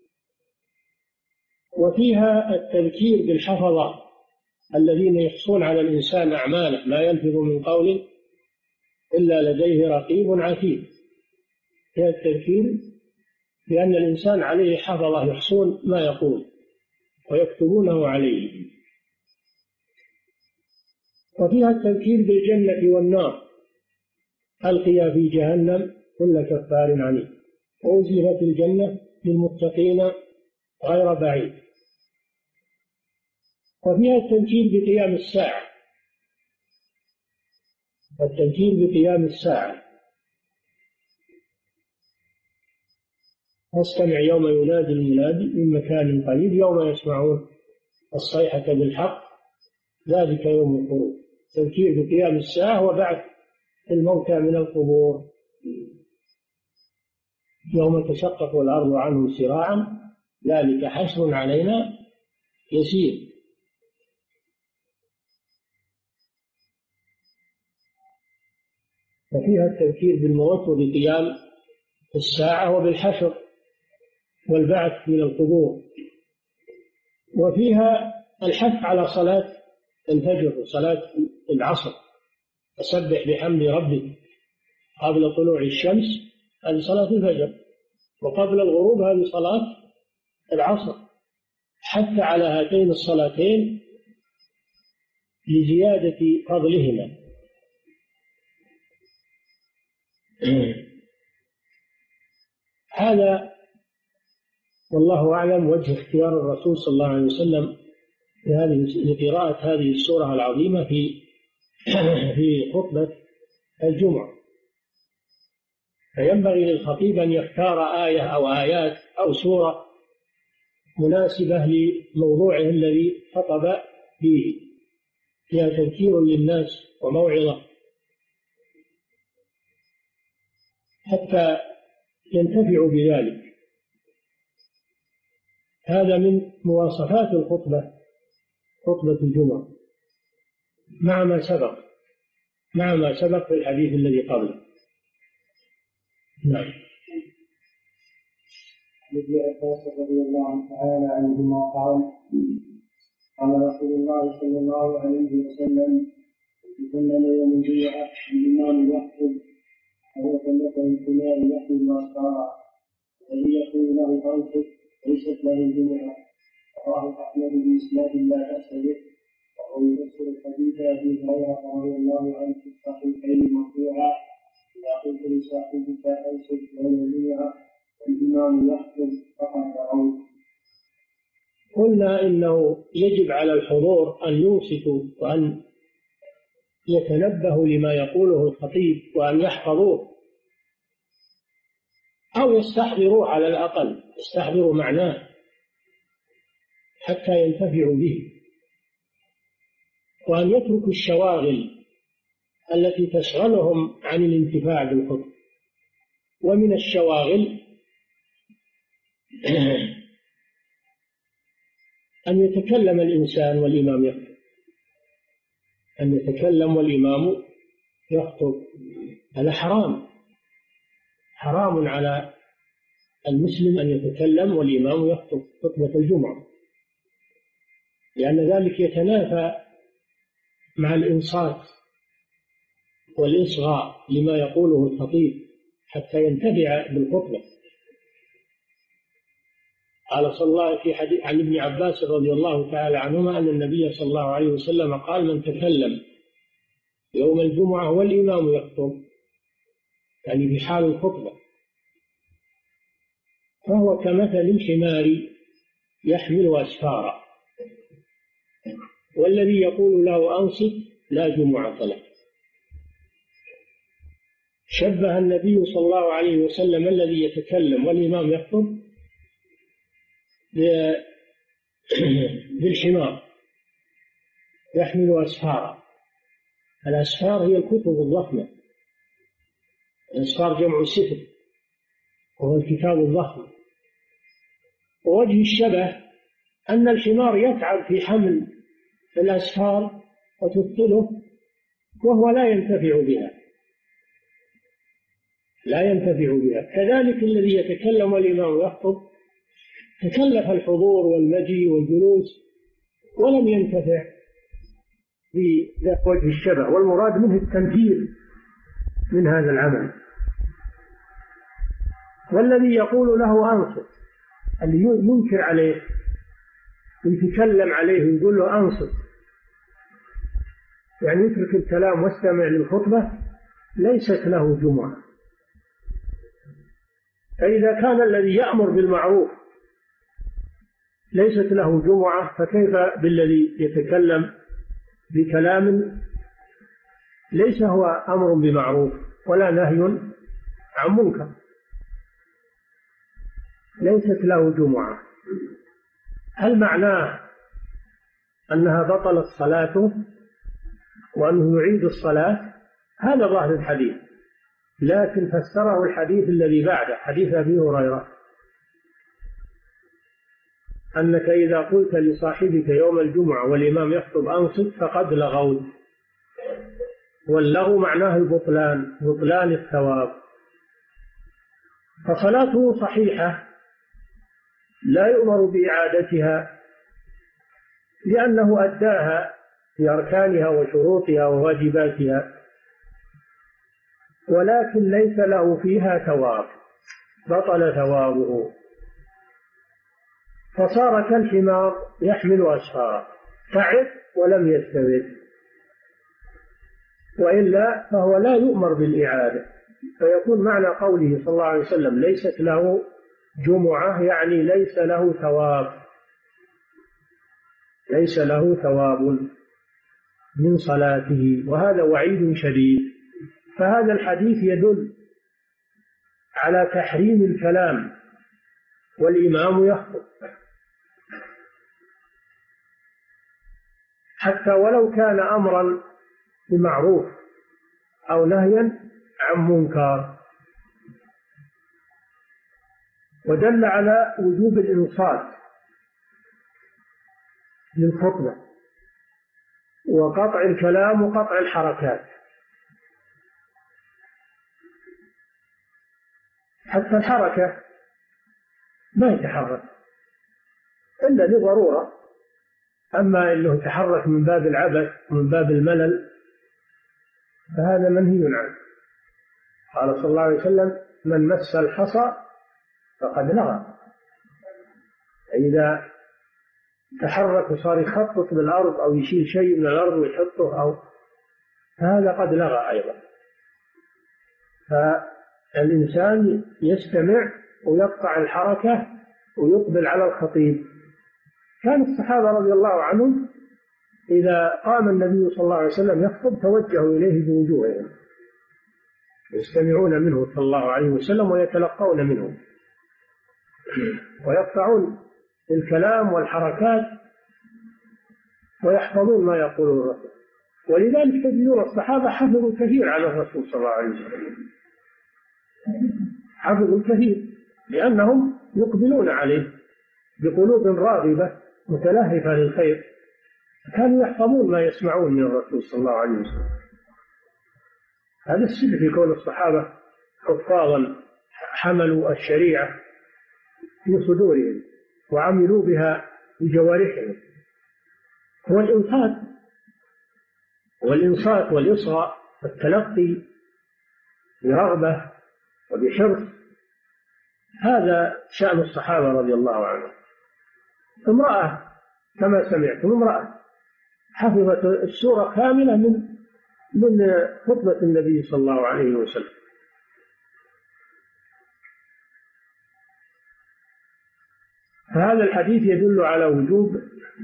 S3: وفيها التذكير بالحفظة الذين يحصون على الإنسان أعماله ما يلفظ من قول إلا لديه رقيب عتيد. فيها التذكير بأن الإنسان عليه حفظة يحصون ما يقول ويكتبونه عليه. وفيها التذكير بالجنة والنار، ألقي في جهنم كل كفار عنيد وأزلفت الجنة للمتقين غير بعيد. وفيها التذكير بقيام الساعة التذكير بقيام الساعة واستمع يوم ينادي المنادي من مكان قريب يوم يسمعون الصيحة بالحق ذلك يوم الخروج. تذكير بقيام الساعة وبعث الموتى من القبور يوم تشقق الأرض عنهم سراعا ذلك حشر علينا يسير. وفيها التذكير بالموت وبقيام الساعة وبالحشر والبعث من القبور. وفيها الحث على صلاة الفجر وصلاة العصر، فسبح بحمد ربك قبل طلوع الشمس هذه صلاة الفجر، وقبل الغروب هذه صلاة العصر، حتى على هاتين الصلاتين لزيادة فضلهما. هذا والله أعلم وجه اختيار الرسول صلى الله عليه وسلم لقراءة هذه السورة العظيمة في في خطبة الجمعة، فينبغي للخطيب أن يختار آية أو آيات أو سورة مناسبة لموضوعه الذي خطب فيه، فيها تذكير للناس وموعظة حتى ينتفعوا بذلك. هذا من مواصفات الخطبة، خطبة الجمعة، مع ما سبق مع ما سبق في الحديث الذي قبله. نعم.
S2: ابن عباس رضي الله تعالى عنهما قال قال رسول الله صلى الله عليه وسلم يتكلم يوم الجمعة الإمام يخطب وهو كمثل الحمار يحمل أسفارا الذي يقول له أنصت ليست له الجمعة. رواه أحمد بإسناد لا بأس به، وهو يفسر الحديث أبي هريرة رضي الله عنه في الصحيحين مرفوعا إذا قلت لصاحبك أنصت يوم الجمعة والإمام يخطب فقد دعوت.
S3: قلنا إنه يجب على الحضور أن ينصتوا وأن يتنبهوا لما يقوله الخطيب وأن يحفظوه أو يستحضروا، على الأقل يستحضروا معناه حتى ينتفعوا به، وأن يتركوا الشواغل التي تشغلهم عن الانتفاع بالخطبة. ومن الشواغل أن يتكلم الإنسان والإمام يخطب، أن يتكلم والإمام يخطب، هذا حرام، حرام على المسلم أن يتكلم والإمام يخطب خطبة الجمعة، لأن ذلك يتنافى مع الإنصات والإصغاء لما يقوله الخطيب حتى ينتفع بالخطبة. قال صلى الله في حديث عن ابن عباس رضي الله تعالى عنهما أن النبي صلى الله عليه وسلم قال: من تكلم يوم الجمعة والإمام يخطب، يعني في حال الخطبة، فهو كمثل الحمار يحمل أسفارا، والذي يقول له أنصت لا جمعة له. شبه النبي صلى الله عليه وسلم الذي يتكلم والإمام يخطب بالحمار يحمل أسفارا. الأسفار هي الكتب الضخمة، الأسفار جمع سفر وهو الكتاب الضخم. ووجه الشبه أن الحمار يتعب في حمل الأسفار وتثقله وهو لا ينتفع بها لا ينتفع بها كذلك الذي يتكلم والإمام يخطب تكلف الحضور والمجيء والجلوس ولم ينتفع بذات وجه الشبه، والمراد منه التنفير من هذا العمل. والذي يقول له أنصت، اللي ينكر عليه يتكلم عليه ويقول له أنصت، يعني يترك الكلام واستمع للخطبة، ليست له جمعة. فإذا كان الذي يأمر بالمعروف ليست له جمعة، فكيف بالذي يتكلم بكلام ليس هو أمر بمعروف ولا نهي عن منكر؟ ليست له جمعة. هل معناه أنها بطلت صلاته وأنه يعيد الصلاة؟ هذا ظاهر الحديث، لكن فسره الحديث الذي بعده، حديث أبي هريرة، أنك إذا قلت لصاحبك يوم الجمعة والإمام يخطب أنصت فقد لغوت. واللغو معناه البطلان، بطلان الثواب. فصلاته صحيحة لا يؤمر بإعادتها لأنه أداها في أركانها وشروطها وواجباتها، ولكن ليس له فيها ثواب، بطل ثوابه، فصار كالحمار يحمل أسفارا، تعب ولم يستبد، وإلا فهو لا يؤمر بالإعادة. فيكون معنى قوله صلى الله عليه وسلم ليست له جمعة، يعني ليس له ثواب، ليس له ثواب. من صلاته، وهذا وعيد شديد. فهذا الحديث يدل على تحريم الكلام والإمام يخطب، حتى ولو كان أمرا بمعروف أو نهيا عن منكر. ودل على وجوب الإنصات للخطبة وقطع الكلام وقطع الحركات، حتى الحركة ما يتحرك إلا لضرورة، أما إنه يتحرك من باب العبث ومن باب الملل فهذا منهي عنه. قال صلى الله عليه وسلم: من مس الحصى فقد لغى. إذا تحرك وصار يخطط بالأرض أو يشيل شيء من الأرض ويحطه أو فهذا قد لغى أيضا. فالإنسان يستمع ويقطع الحركة ويقبل على الخطيب. كان الصحابة رضي الله عنهم إذا قام النبي صلى الله عليه وسلم يخطب توجهوا إليه بوجوههم، يستمعون منه صلى الله عليه وسلم ويتلقون منه، ويقطعون الكلام والحركات ويحفظون ما يقوله الرسول. ولذلك تجدون الصحابة حفظوا كثير على الرسول صلى الله عليه وسلم، حفظوا كثير لأنهم يقبلون عليه بقلوب راغبة متلهفة للخير، كانوا يحفظون ما يسمعون من الرسول صلى الله عليه وسلم. هذا السر في كون الصحابة حفاظا حملوا الشريعة في صدورهم وعملوا بها بجوارحهم. هو الإنصات والإنصات والإصغاء والتلقي برغبة وبحرص، هذا شأن الصحابة رضي الله عنهم. امرأة كما سمعتم، امرأة حفظت السورة كاملة من من خطبة النبي صلى الله عليه وسلم. فهذا الحديث يدل على وجوب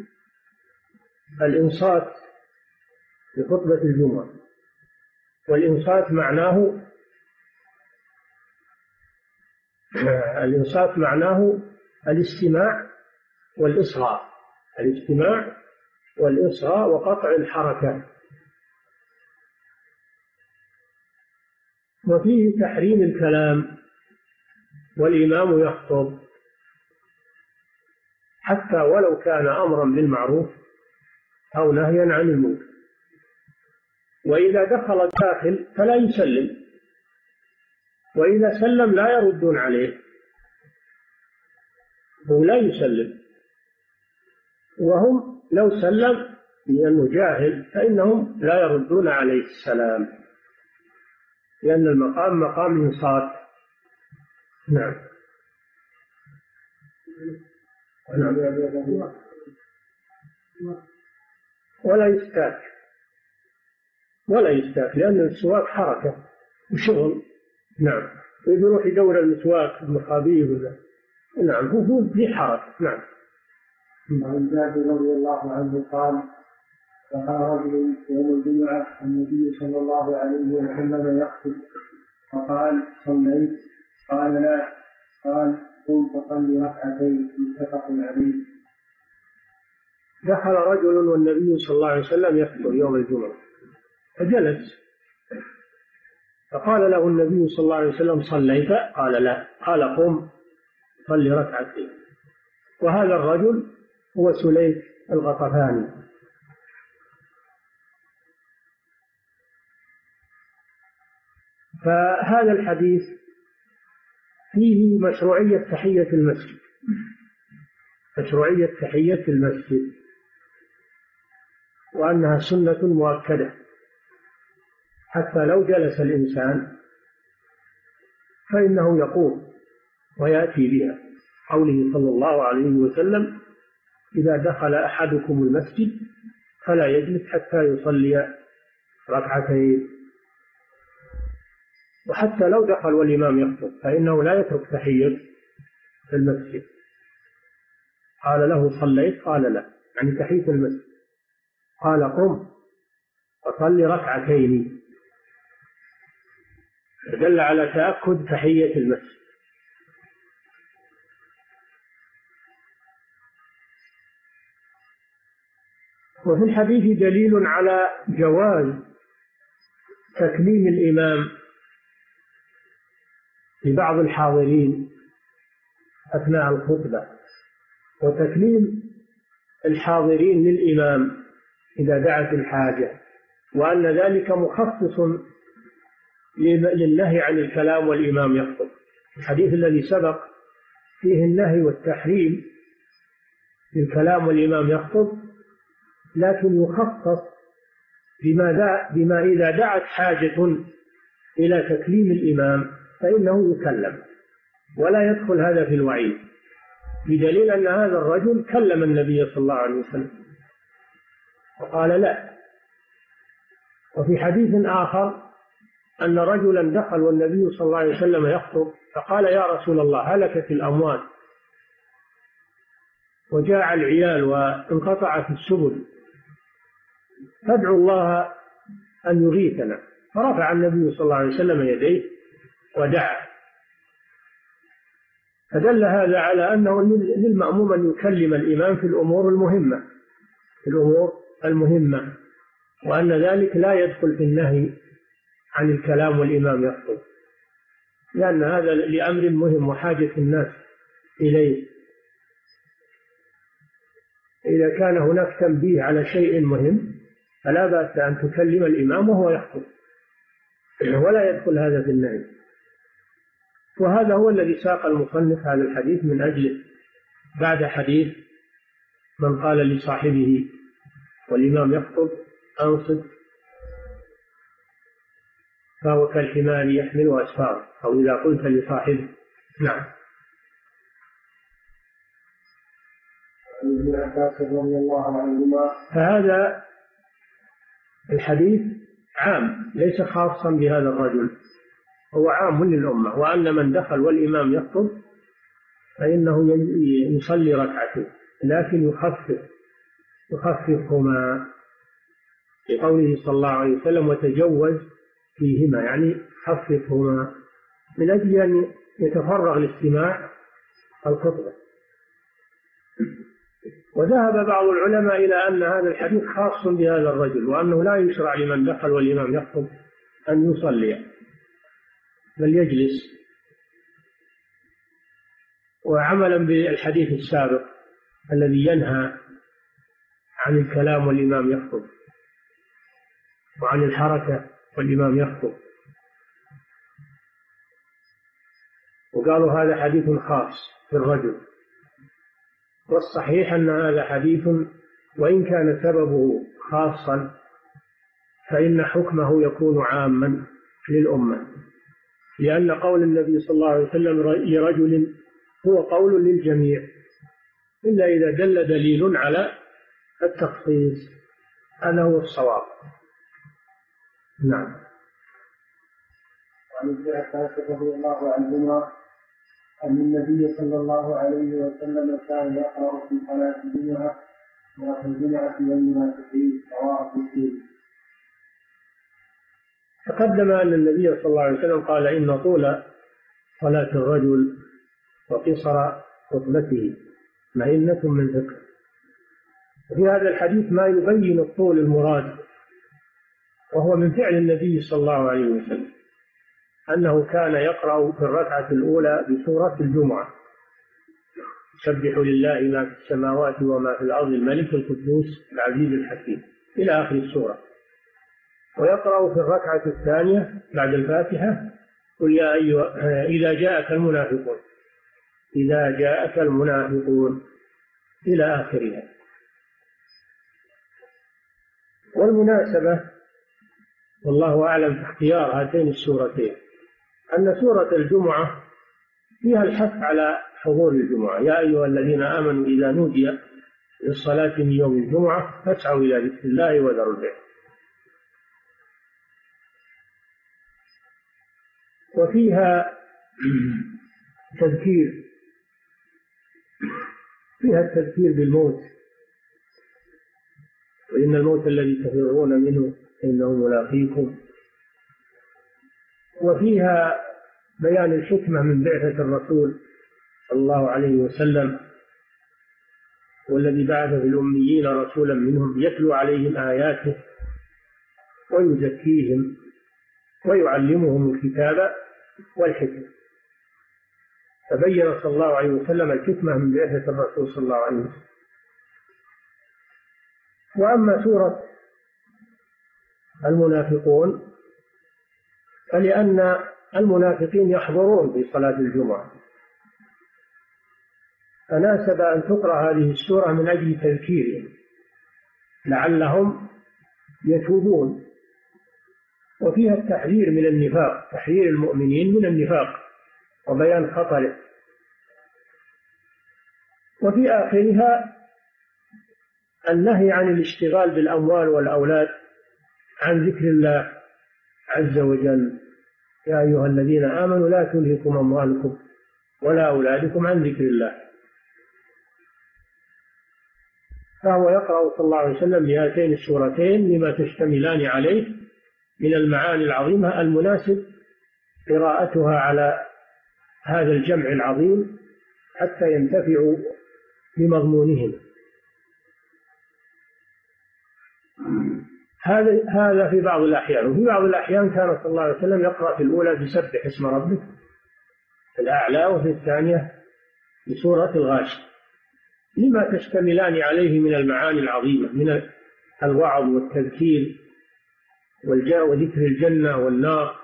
S3: الإنصات في خطبة الجمعة. والإنصات معناه الإنصات معناه الاستماع والإصغاء، الاستماع والإصغاء وقطع الحركة. وفيه تحريم الكلام والإمام يخطب، حتى ولو كان أمرا بالمعروف أو نهيا عن المنكر. وإذا دخل الداخل فلا يسلم، وإذا سلم لا يردون عليه، هو لا يسلم، وهم لو سلم لأنه جاهل فإنهم لا يردون عليه السلام، لأن المقام مقام إنصات. نعم. نعم. ولا يستاك ولا يستاك لأن السواك حركة وشغل. نعم. يروح يدور المسواك المخابير ولا. نعم. هو في حركة. نعم.
S2: عن جابر رضي الله عنه قال: دخل رجل يوم الجمعة النبي صلى الله عليه وسلم يخطب فقال: صليت؟ قال: لا. قال: قم فصل ركعتين. متفق عليه.
S3: دخل رجل والنبي صلى الله عليه وسلم يخطب يوم الجمعة فجلس، فقال له النبي صلى الله عليه وسلم: صليت؟ قال: لا. قال: قم صل ركعتين. وهذا الرجل هو سليك الغطفاني. فهذا الحديث فيه مشروعية تحية المسجد، مشروعية تحية المسجد، وأنها سنة مؤكدة، حتى لو جلس الإنسان فإنه يقوم ويأتي بها. قوله صلى الله عليه وسلم: إذا دخل أحدكم المسجد فلا يجلس حتى يصلي ركعتين. وحتى لو دخل والإمام يخطب فإنه لا يترك تحية في المسجد. قال له: صليت؟ قال: لا. يعني تحية المسجد. قال: قم فصل ركعتين، دل على تأكد تحية المسجد. وفي الحديث دليل على جواز تكليم الإمام لبعض الحاضرين أثناء الخطبة، وتكليم الحاضرين للإمام إذا دعت الحاجة، وأن ذلك مخصص للنهي عن الكلام والإمام يخطب. الحديث الذي سبق فيه النهي والتحريم للكلام والإمام يخطب، لكن يخصص بما, بما إذا دعت حاجة إلى تكليم الإمام فإنه يكلم، ولا يدخل هذا في الوعيد، بدليل أن هذا الرجل كلم النبي صلى الله عليه وسلم وقال لا. وفي حديث آخر أن رجلا دخل والنبي صلى الله عليه وسلم يخطب فقال يا رسول الله هلكت الأموال وجاع العيال وانقطعت السبل، فادعوا الله أن يغيثنا. فرفع النبي صلى الله عليه وسلم يديه ودعا، فدل هذا على أنه للمأموم أن يكلم الإمام في الأمور المهمة في الأمور المهمة وأن ذلك لا يدخل في النهي عن الكلام والإمام يخطب، لأن هذا لأمر مهم وحاجة الناس إليه. إذا كان هناك تنبيه على شيء مهم فلا بأس أن تكلم الإمام وهو يخطب، ولا يدخل هذا في النهي. وهذا هو الذي ساق المصنف هذا الحديث من أجله بعد حديث من قال لصاحبه والإمام يخطب أنصت فهو كالحمار يحمل أسفاره، أو إذا قلت لصاحبه. نعم.
S2: ابن عباس رضي الله عنهما.
S3: فهذا الحديث عام ليس خاصا بهذا الرجل، هو عام للأمة، وأن من دخل والإمام يخطب فإنه يصلي ركعتين، لكن يخفف يخففهما لقوله صلى الله عليه وسلم وتجوز فيهما، يعني خففهما من أجل أن يتفرغ لاستماع الخطبة. وذهب بعض العلماء إلى أن هذا الحديث خاص بهذا الرجل، وأنه لا يشرع لمن دخل والإمام يخطب أن يصلي بل يجلس، وعملا بالحديث السابق الذي ينهى عن الكلام والإمام يخطب وعن الحركة والإمام يخطب، وقالوا هذا حديث خاص في الرجل. والصحيح أن هذا حديث وإن كان سببه خاصا فإن حكمه يكون عاما للأمة، لأن قول النبي صلى الله عليه وسلم لرجل هو قول للجميع إلا إذا دل دليل على التخصيص، هذا هو الصواب. نعم.
S2: وعن ابن عباس رضي الله عنهما أن النبي صلى الله عليه وسلم كان يقرأ في صلاة الجمعة وفي الجمعة والمنافقين، رواه مسلم.
S3: تقدم أن النبي صلى الله عليه وسلم قال إن طول صلاة الرجل وقصر خطبته مئنة من ذكر. في هذا الحديث ما يبين الطول المراد، وهو من فعل النبي صلى الله عليه وسلم أنه كان يقرأ في الركعة الأولى بسورة الجمعة يسبح لله ما في السماوات وما في الأرض الملك القدوس العزيز الحكيم إلى آخر السورة، ويقرأ في الركعة الثانية بعد الفاتحة قل يا أيها إذا جاءك المنافقون إذا جاءك المنافقون إلى آخرها. والمناسبة والله أعلم في اختيار هاتين السورتين أن سورة الجمعة فيها الحث على حضور الجمعة، يا أيها الذين آمنوا إذا نودي للصلاة من يوم الجمعة فاسعوا إلى ذكر الله وذروا البيع. وفيها تذكير فيها التذكير بالموت، وإن الموت الذي تفرون منه إنه ملاقيكم. وفيها بيان الحكمة من بعثة الرسول صلى الله عليه وسلم، والذي بعث في الأميين رسولا منهم يتلو عليهم آياته ويزكيهم ويعلمهم الكتاب والحكمة. فبين صلى الله عليه وسلم الحكمة من بعثة الرسول صلى الله عليه وسلم. وأما سورة المنافقون فلأن المنافقين يحضرون في صلاة الجمعة، فناسب أن تقرأ هذه السورة من أجل تذكيرهم لعلهم يتوبون. وفيها التحذير من النفاق، تحذير المؤمنين من النفاق وبيان خطره. وفي آخرها النهي عن الاشتغال بالأموال والأولاد عن ذكر الله عز وجل. يا أيها الذين آمنوا لا تلهكم أموالكم ولا أولادكم عن ذكر الله. فهو يقرأ صلى الله عليه وسلم بهاتين السورتين لما تشتملان عليه من المعاني العظيمة المناسب قراءتها على هذا الجمع العظيم حتى ينتفعوا بمضمونهم. هذا هذا في بعض الأحيان. وفي بعض الأحيان كان صلى الله عليه وسلم يقرأ في الأولى بسبح اسم ربك في الأعلى، وفي الثانية بسورة الغاشية لما تشتملان عليه من المعاني العظيمة من الوعظ والتذكير وذكر الجنة والنار.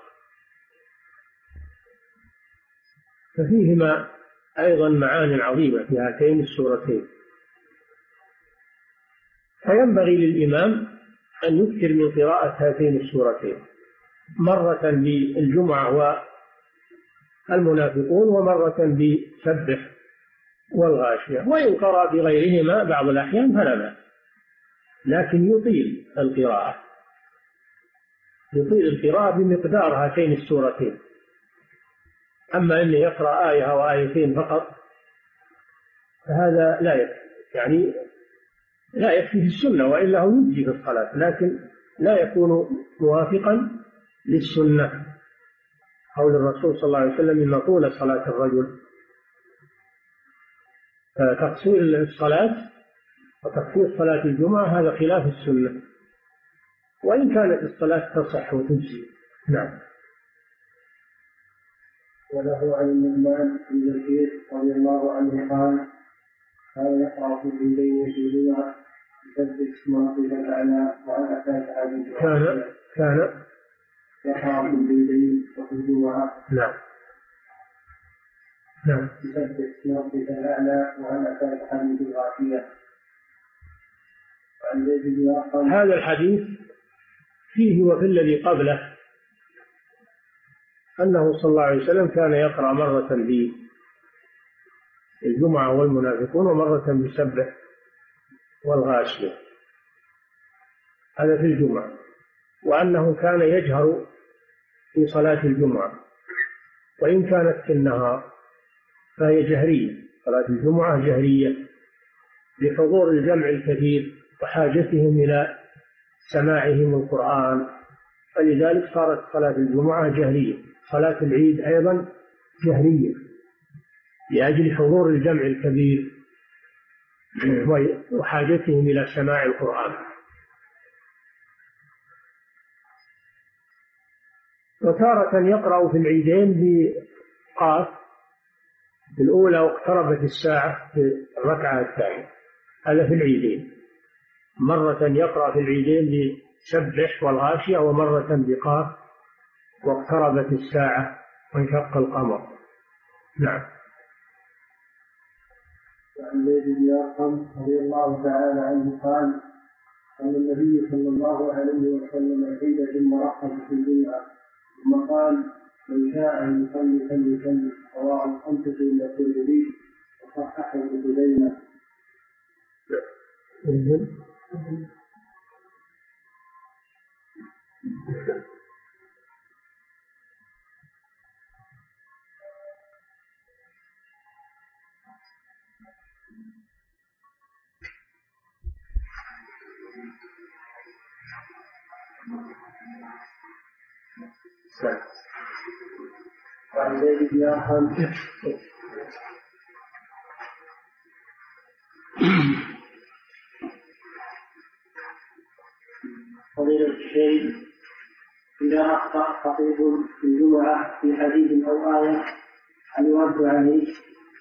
S3: ففيهما أيضا معاني عظيمة في هاتين السورتين. فينبغي للإمام أن يكثر من قراءة هاتين السورتين، مرة بالجمعة والمنافقون ومرة بسبح والغاشية. وإن قرأ بغيرهما بعض الأحيان فلا بأس، لكن يطيل القراءة يطيل القراءة بمقدار هاتين السورتين. أما أن يقرأ آية أو آيتين فقط فهذا لا يكفي، يعني لا يكفي في السنة، وإلا هو يجزي في الصلاة، لكن لا يكون موافقا للسنة. قول الرسول صلى الله عليه وسلم إن طول صلاة الرجل. فتقصير الصلاة وتقصير صلاة الجمعة هذا خلاف السنة، وإن كانت الصلاة تصح وتجزي. نعم.
S2: وله عن النعمان بن بشير رضي الله عنه قال كان يقرأ في الليل الجمعة يسبح اسم ربك الأعلى وأنا أتاك حديث
S3: كان كان
S2: يقرأ في الليل وفي الجمعة
S3: نعم نعم
S2: يسبح اسم ربك الأعلى وأنا أتاك حديث الغاشية.
S3: هذا الحديث فيه وفي الذي قبله أنه صلى الله عليه وسلم كان يقرأ مرة بالجمعة والمنافقون ومرة بسبح والغاشية، هذا في الجمعة. وأنه كان يجهر في صلاة الجمعة، وإن كانت في النهار فهي جهرية. صلاة الجمعة جهرية لحضور الجمع الكثير وحاجتهم إلى سماعهم القرآن، فلذلك صارت صلاة الجمعة جهرية. صلاة العيد أيضا جهرية لأجل حضور الجمع الكبير وحاجتهم إلى سماع القرآن. وتارة يقرأ في العيدين بقاف في الأولى واقتربت الساعة في الركعة الثانية، هذا في العيدين. مرة يقرأ في العيدين بسبح والغاشية، ومرة بقاف واقتربت الساعة وانشق القمر. نعم.
S2: وعن زيد بن أرقم رضي الله تعالى عنه قال قال النبي صلى الله عليه وسلم العيد ثم رخص في الجمعة ثم قال من شاء أن يصلي فليصلي، رواه الخمسة إلا الترمذي وصححه ابن خزيمة. وعن زيد بن أرقم فضيلة الشيخ إذا أخطأ خطيب في الجمعة في حديث أو آية هل يرد عليه؟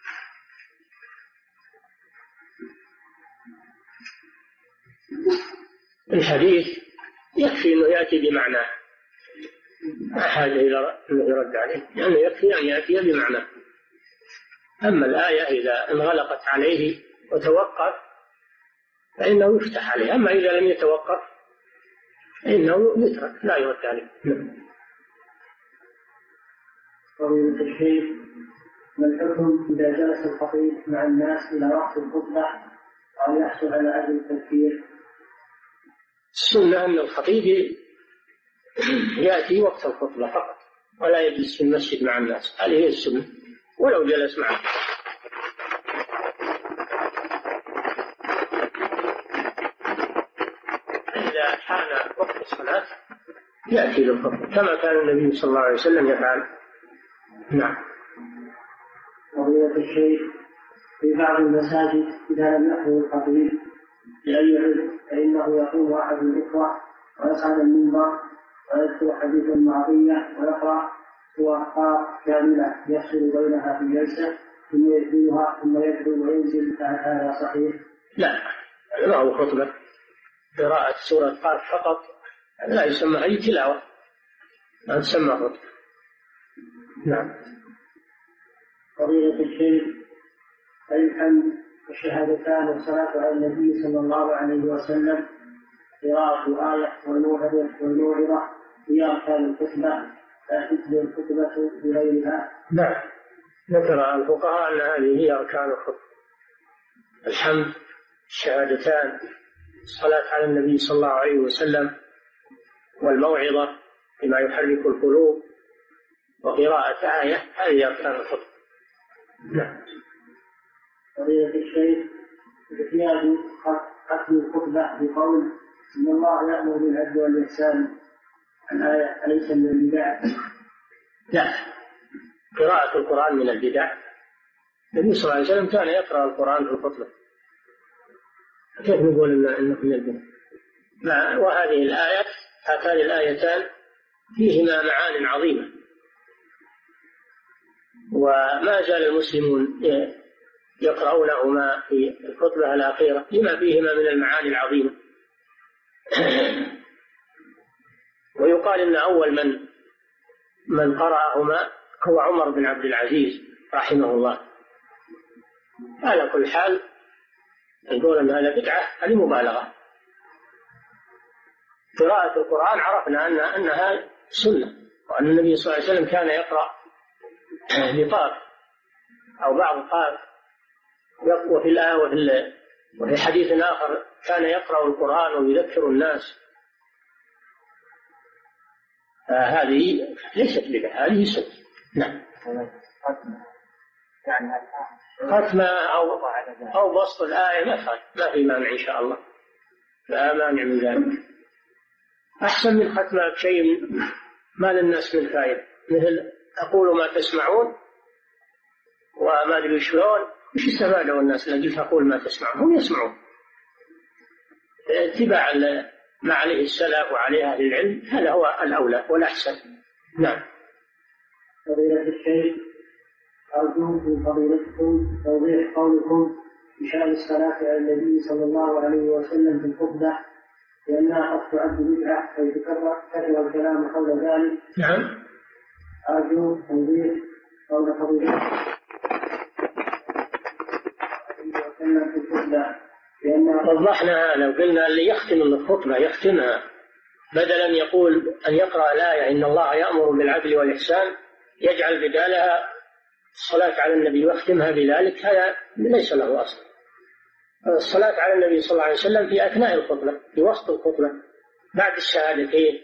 S3: الحديث يكفي أنه يأتي بمعنى، لا حاجة إلى أنه يرد عليه، لأنه يعني يكفي أن يأتي بمعنى. أما الآية إذا انغلقت عليه وتوقف فإنه يفتح عليه، أما إذا لم يتوقف فإنه يترك لا يرد عليه.
S2: فضيلة الشيخ ما الحكم إذا جلس الخطيب مع الناس إلى وقت الخطبة أو يحصل على أجل التذكير؟
S3: السنة أن الخطيب يأتي وقت الخطبة فقط ولا يجلس في المسجد مع الناس، هذه هي السنة ولو جلس معه. إذا حان وقت الصلاة يأتي للخطبة كما كان النبي صلى الله عليه وسلم يفعل. نعم.
S2: فضيلة الشيخ في بعض المساجد إذا لم يحضر الخطيب لأي علم فإنه يقوم أحد الإخوة ويصعد المنبر ويذكر حديثا معطية ويقرأ سورة قاف كاملة يفصل بينها في جلسة ثم يدخلها ثم يدخل وينزل. هذا صحيح؟
S3: لا، ما هو خطبة. قراءة سورة قاف فقط لا يسمى أي تلاوة، لا تسمى خطبة. نعم.
S2: فضيلة الشيخ الحمد والشهادتان والصلاة على النبي صلى الله عليه وسلم قراءة آية والموعظة والموعظة هي أركان الخطبة لا تجزي الخطبة بغيرها؟
S3: نعم، ذكر الفقهاء أن هذه هي أركان الخطبة: الحمد، الشهادتان، الصلاة على النبي صلى الله عليه وسلم، والموعظة بما يحرك القلوب، وقراءة آية. هذه أركان الخطبة. نعم.
S2: فضيلة الشيخ احتياج ختم الخطبة بقول إن الله يأمر بالعدل والإحسان، الآية أليس من البدع؟
S3: لا، قراءة القرآن من البدع. النبي صلى الله عليه وسلم كان يقرأ القرآن في الخطبة، كيف نقول إنه من البدع؟ وهذه الآية، هاتان الآيتان فيهما معان عظيمة، وما زال المسلمون يقرؤونهما في الخطبة الأخيرة لما فيهما من المعاني العظيمة. ويقال إن أول من من قرأهما هو عمر بن عبد العزيز رحمه الله. على كل حال يقول أن هذا بدعة، هذه مبالغة. قراءة القرآن عرفنا أن أنها سنة، وأن النبي صلى الله عليه وسلم كان يقرأ بقاف أو بعض قاف، وفي الآية وفي وفي حديث آخر كان يقرأ القرآن ويذكر الناس. هذه ليست بدعة، هذه سنة. نعم. ختمة أو أو بسط الآية ما في ما في مانع إن شاء الله، لا مانع من ذلك. أحسن من ختمة بشيء ما للناس من فائدة، مثل أقول ما تسمعون وما أدري شلون، وش استفادوا الناس لقيت أقول ما تسمعون؟ هم يسمعون. اتباع ما عليه السلف وعليه أهل العلم هذا هو الأولى والأحسن. نعم.
S2: فضيلة الشيخ أرجو من فضيلتكم توضيح قولكم بشأن الصلاة على النبي صلى الله عليه وسلم في الخطبة لأنها قد تعد بدعة كي تكرر كثر الكلام حول ذلك.
S3: نعم.
S2: أرجو توضيح قول فضيلتكم وسلم في الخطبة لأنها.
S3: وضحنا هذا وقلنا اللي يختم الخطبة يختمها بدلا يقول أن يقرأ الآية إن الله يأمر بالعدل والإحسان يجعل بدالها الصلاة على النبي واختمها بذلك، هذا ليس له أصل. الصلاة على النبي صلى الله عليه وسلم في أثناء الخطبة، في وسط الخطبة بعد الشهادتين.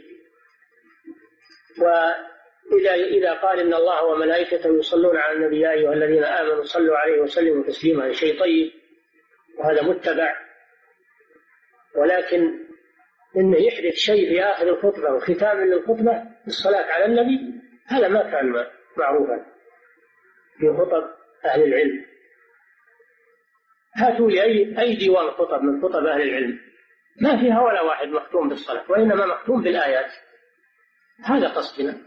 S3: وإذا إذا قال إن الله وملائكته يصلون على النبي يا أيها الذين آمنوا صلوا عليه وسلموا تسليما، شيء طيب وهذا متبع، ولكن إنه يحدث شيء في آخر الخطبة وختام للخطبة بالصلاة على النبي، هذا ما كان معروفا في خطب أهل العلم. هاتوا لي أي أي ديوان خطب من خطب أهل العلم ما فيها ولا واحد مختوم بالصلاة، وإنما مختوم بالآيات. هذا قصدنا.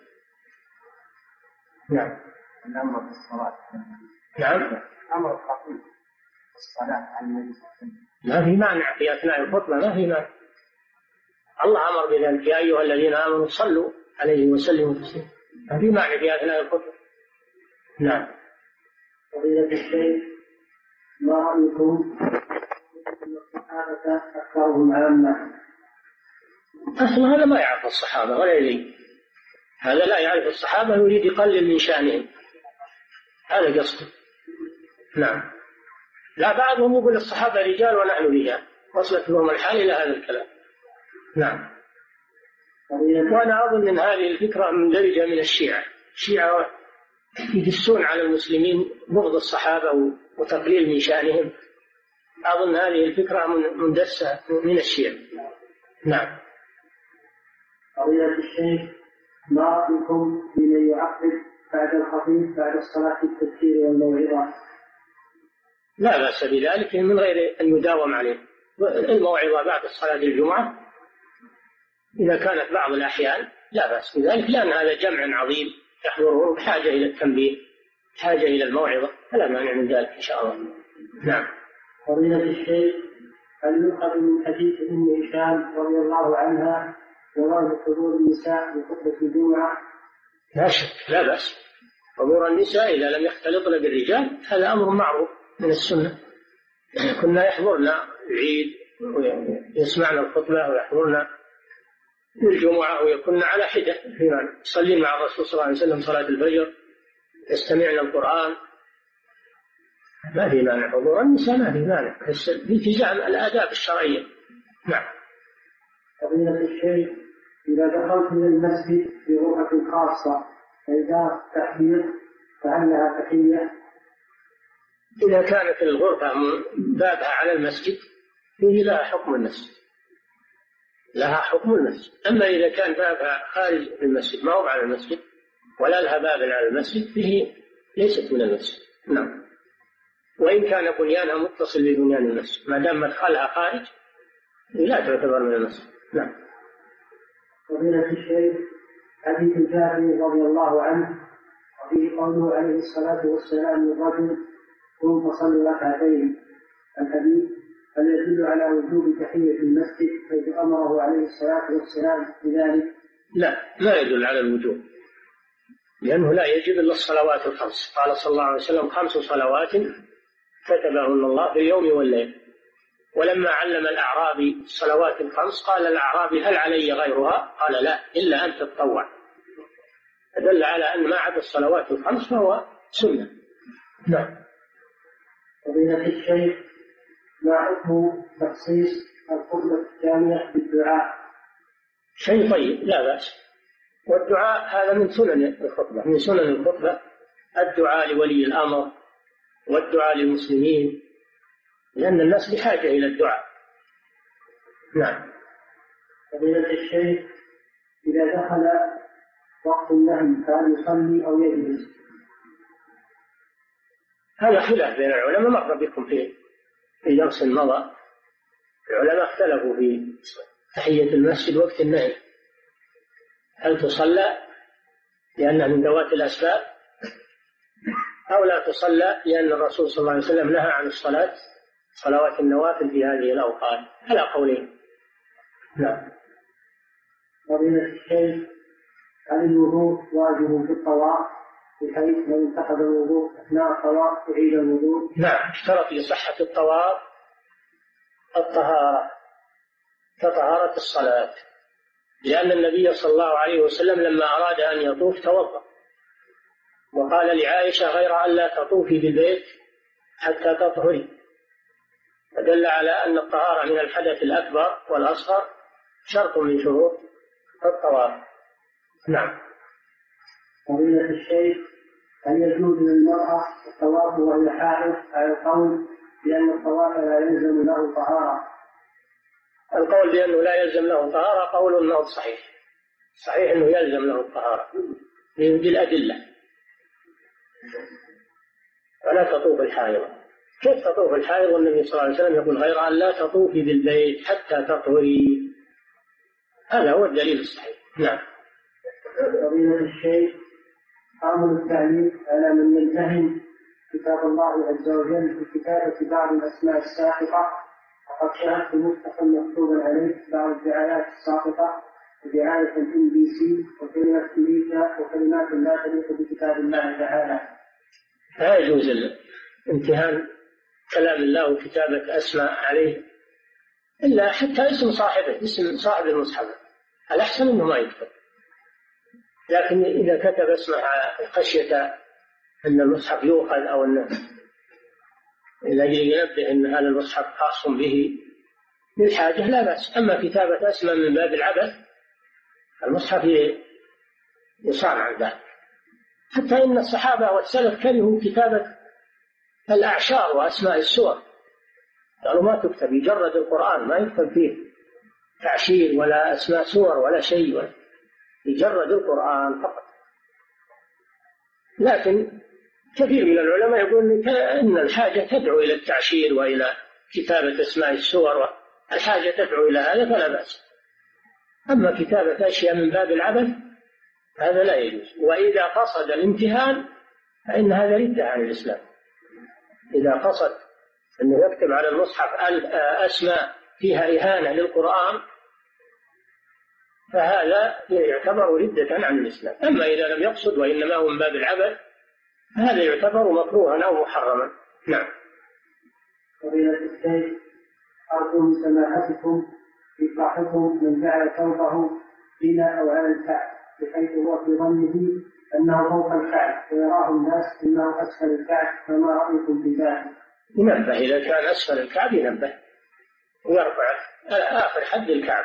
S3: نعم.
S2: الأمر بالصلاة.
S3: نعم.
S2: أمر الخطيب الصلاة على النبي صلى الله عليه وسلم
S3: ما في مانع في أثناء الخطبة، ما في مانع. الله أمر بذلك: يا أيها الذين آمنوا صلوا عليه وسلموا تسليما. ما في مانع في أثناء الخطبة. نعم.
S2: فضيلة الشيخ، ما رأيكم أن الصحابة أكثرهم عامة؟
S3: أصلا هذا ما يعرف الصحابة ولا يدري، هذا لا يعرف الصحابة، يريد يقلل من شأنهم، هذا قصده. نعم. لا، بعضهم يقول الصحابة رجال ونحن رجال، وصلت لهم الحال إلى هذا الكلام. نعم. وأنا أظن أن هذه الفكرة مندرجة من الشيعة. الشيعة يدسون على المسلمين بغض الصحابة وتقليل من شأنهم. أظن هذه الفكرة مندسة من الشيعة. نعم.
S2: فضيلة الشيخ، ما رأيكم بمن يعقد بعد الخطيب بعد الصلاة التذكير والموعظة؟
S3: لا بأس بذلك من غير أن يداوم عليه. الموعظة بعد الصلاة الجمعة إذا كانت بعض الأحيان لا بأس بذلك، لأن هذا جمع عظيم يحضره بحاجة إلى التنبيه، حاجة إلى الموعظة، فلا مانع من ذلك إن شاء الله. نعم.
S2: فضيلة الشيخ، هل يؤخذ من حديث أم هشام رضي الله عنها جواز حضور النساء في خطبة الجمعة؟
S3: لا شك، لا بأس. حضور النساء إذا لم يختلطن بالرجال هذا أمر معروف من السنة. كنا يحضرنا العيد ويسمعنا الخطبة ويحضرنا الجمعة ويكون على حدة، يصلين مع الرسول صلى الله عليه وسلم صلاة الفجر، يستمعنا القرآن، ما في مانع حضور النساء، ما في مانع في التزام الآداب الشرعية. نعم.
S2: فضيلة الشيخ، إذا دخلت إلى المسجد في غرفة خاصة فإذا تحية فهل لها تحية؟
S3: إذا كانت الغرفة بابها على المسجد فيه لها حكم المسجد، لها حكم المسجد. أما إذا كان بابها خارج المسجد ما هو على المسجد ولا لها باب على المسجد فيه ليست من المسجد. نعم. وإن كان بنيانها متصل ببنيان المسجد ما دام مدخلها خارج لا تعتبر من المسجد. نعم.
S2: فضيلة الشيخ، حديث جابر رضي الله عنه وفيه قوله عليه الصلاة والسلام للرجل قم فصل ركعتين، الحديث هل يدل على وجوب تحية المسجد حيث أمره عليه الصلاة والسلام بذلك؟
S3: لا، ما يدل على الوجوب، لأنه لا يجب إلا الصلوات الخمس. قال صلى الله عليه وسلم خمس صلوات كتبهن الله في اليوم والليل. ولما علم الأعرابي الصلوات الخمس قال الأعرابي هل علي غيرها؟ قال لا، إلا أن تتطوع. فدل على أن ما عدا الصلوات الخمس فهو سنة. نعم.
S2: فضيلة الشيخ، ما حكم تخصيص الخطبة الثانية بالدعاء؟
S3: شيء طيب لا بأس، والدعاء هذا من سنن الخطبة، من سنن الخطبة الدعاء لولي الأمر والدعاء للمسلمين، لأن الناس بحاجة إلى الدعاء. نعم.
S2: فضيلة الشيخ، إذا دخل وقت النهي فهل يصلي أو يجلس؟
S3: هذا خلاف بين العلماء، مر بكم في في درس مضى. العلماء اختلفوا في تحية المسجد وقت النهي، هل تصلى لأنها من ذوات الأسباب أو لا تصلى لأن الرسول صلى الله عليه وسلم نهى عن الصلاة صلوات النوافل في هذه الأوقات. على قولين. نعم.
S2: فضيلة الشيخ، هل الوضوء واجب في الطواف بحيث لو انتقد الوضوء أثناء الطواف يعيد الوضوء؟
S3: نعم، اشترط لصحة الطواف الطهارة كطهارة الصلاة، لأن النبي صلى الله عليه وسلم لما أراد أن يطوف توضأ وقال لعائشة غير أن لا تطوفي بالبيت حتى تطهري، فدل على أن الطهارة من الحدث الأكبر والأصغر شرط من شروط الطواف. نعم.
S2: فضيلة الشيخ، هل يجوز للمرأة الطواف وهي حائض على القول بأن الطواف لا يلزم له طهارة؟
S3: القول بأنه لا يلزم له طهارة قول ما هو صحيح. صحيح أنه يلزم له الطهارة بالأدلة. ولا تطوف الحائض. كيف تطوف الحائض والنبي صلى الله عليه وسلم يقول غير أن لا تطوفي بالبيت حتى تطهري؟ هذا هو الدليل الصحيح. نعم.
S2: فضيلة الشيخ، أمر التعليق على من يمتهن كتاب الله عز وجل في كتابة بعض الأسماء الساقطة، وقد شاهدت مصحفا مكتوبا عليه بعض الدعايات الساقطة ودعاية الام بي سي وكلمة أمريكا وكلمات لا تليق بكتاب الله تعالى.
S3: لا يجوز امتهان كلام الله وكتابة أسماء عليه إلا حتى اسم صاحبه، اسم صاحب المصحف الأحسن أنه ما يكتب. لكن إذا كتب اسمه خشية أن المصحف يؤخذ أو أنه إذا ينبه أن هذا المصحف خاص به للحاجة لا بأس. أما كتابة اسماء من باب العبث المصحف يصان عن ذلك. حتى إن الصحابة والسلف كرهوا كتابة الأعشار وأسماء السور، قالوا ما تكتب، يجرد القرآن ما يكتب فيه تعشير ولا أسماء سور ولا شيء، يجرد القرآن فقط. لكن كثير من العلماء يقول أن الحاجة تدعو إلى التعشير وإلى كتابة أسماء السور، الحاجة تدعو إلى هذا فلا بأس. أما كتابة أشياء من باب العبث هذا لا يجوز. وإذا قصد الامتهان فإن هذا ردة عن الإسلام. إذا قصد أنه يكتب على المصحف أسماء فيها إهانة للقرآن فهذا يعتبر ردة عن الإسلام. أما إذا لم يقصد وإنما هو من باب العبث هذا يعتبر مكروها أو محرما. نعم.
S2: فضيلة الشيخ، أرجو من سماحتكم إصلاحكم من جعل ثوبه فينا أو على الكعب بحيث هو في ظنه أنه فوق الكعب ويراه الناس أنه أسفل الكعب، فما رأيكم في ذلك؟
S3: ينبه إذا كان أسفل الكعب ينبه ويرفع آخر حد الكعب.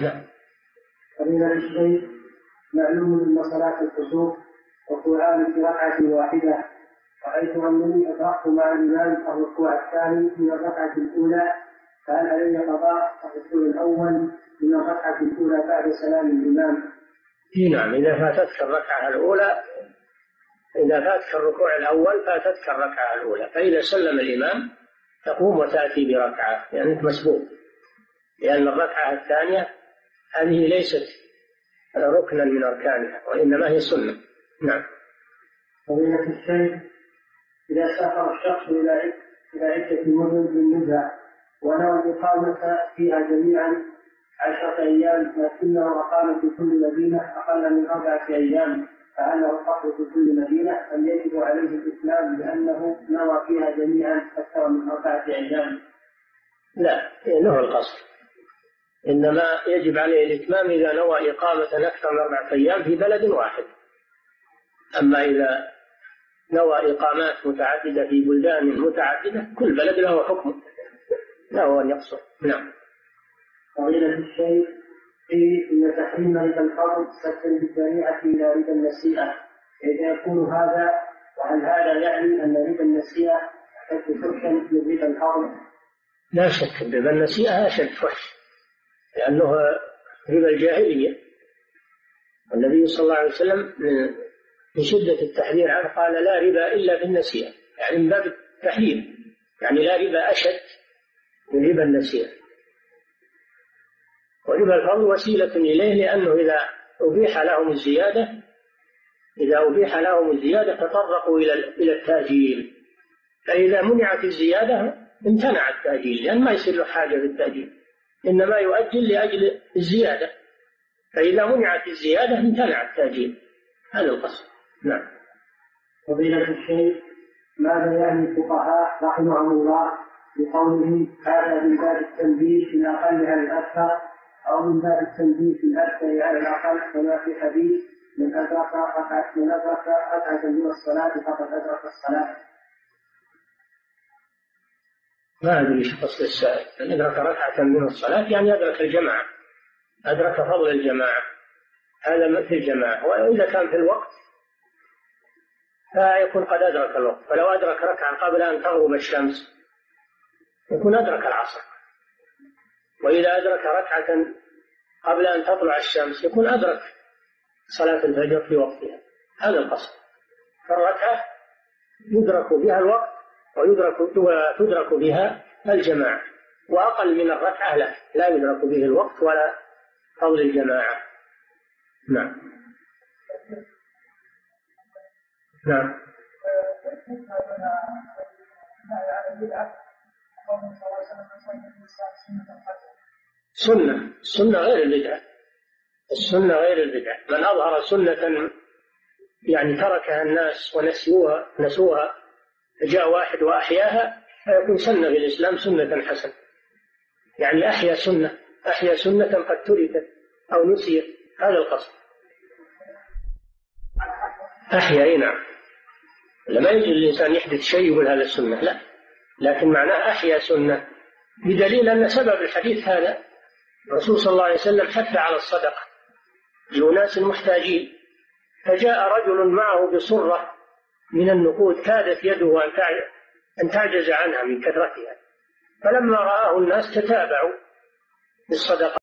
S2: فضيلة الشيخ، معلوم أن صلاة الكسوف وقرآن في ركعة واحدة، رأيت أنني أدركت مع الإمام الركوع الثاني من الركعة الأولى، فهل علي قضاء الركوع الأول من الركعة الأولى بعد سلام الإمام؟
S3: نعم، إذا فاتتك الركعة الأولى، إذا فاتك الركوع الأول فاتتك الركعة الأولى، فإذا سلم الإمام تقوم وتأتي بركعة لأنك يعني مسبوق، لأن الركعة الثانية هذه ليست ركنا من أركانها وإنما هي سنة. نعم.
S2: فضيلة الشيخ، إذا سافر الشخص إلى إلى عدة مدن بالنزهة ونوى الإقامة فيها جميعا عشرة أيام، لكنه أقام في كل مدينة أقل من أربعة أيام، فهل له القصر في كل مدينة أم يجب عليه الإسلام لأنه نوى فيها جميعا أكثر من أربعة أيام؟
S3: لا، له القصر، إنما يجب عليه الإتمام إذا نوى إقامة أكثر من أربعة أيام في بلد واحد. أما إذا نوى إقامات متعددة في بلدان متعددة كل بلد له حكم، له أن يقصر. نعم.
S2: فضيلة الشيخ، في إن تحريم ربا الفضل سدا بالذريعة إلى ربا النسيئة، كيف يكون هذا؟ وهل هذا يعني أن ربا النسيئة أشد فحشا من ربا الفضل؟
S3: لا شك أن ربا النسيئة أشد فحش، لأنه ربا الجاهلية. النبي صلى الله عليه وسلم من شدة التحذير عنه قال لا ربا إلا بالنسيئة، يعني من باب التحريم، يعني لا ربا أشد من ربا النسيئة. وربا الفضل وسيلة إليه، لأنه إذا أبيح لهم الزيادة إذا أبيح لهم الزيادة تطرقوا إلى إلى التأجيل، فإذا منعت الزيادة امتنع التأجيل، لأن ما يصير له حاجة بالتأجيل، إنما يؤجل لأجل الزيادة، فإذا منعت الزيادة امتنع التأجيل. هذا القصد. نعم.
S2: فضيلة الشيخ، ماذا يعني الفقهاء رحمهم الله بقوله هذا من باب التنبيه في الأقل على الأكثر، أو من باب التنبيه في الأكثر على الأقل، كما في حديث من أدرك ركعة من أدرك ركعة من الصلاة فقد أدرك الصلاة؟
S3: ما أدري إيش قصد السائل. من أدرك ركعة من الصلاة يعني أدرك الجماعة، أدرك فضل الجماعة، هذا مثل الجماعة. وإذا كان في الوقت فيكون قد أدرك الوقت، فلو أدرك ركعة قبل أن تغرب الشمس يكون أدرك العصر. وإذا أدرك ركعة قبل أن تطلع الشمس يكون أدرك صلاة الفجر في وقتها. هذا القصد. فالركعة يدرك بها الوقت ويدرك وتدرك بها الجماعة، وأقل من الركعة لا لا يدرك به الوقت ولا فضل الجماعة. نعم. نعم. سنة السنة غير البدعة. السنة غير البدعة. من أظهر سنة يعني تركها الناس ونسيوها نسوها جاء واحد وأحياها فيكون سنة في الإسلام سنة حسنة. يعني أحيا سنة أحيا سنة قد تركت أو نسيت. هذا القصد. أحيا. نعم. لما يجي الإنسان يحدث شيء يقول هذا السنة، لا، لكن معناه أحيا سنة، بدليل أن سبب الحديث هذا الرسول صلى الله عليه وسلم حث على الصدقة لأناس محتاجين، فجاء رجل معه بصرة من النقود كادت يده أن تعجز عنها من كثرتها، فلما رآه الناس تتابعوا بالصدقة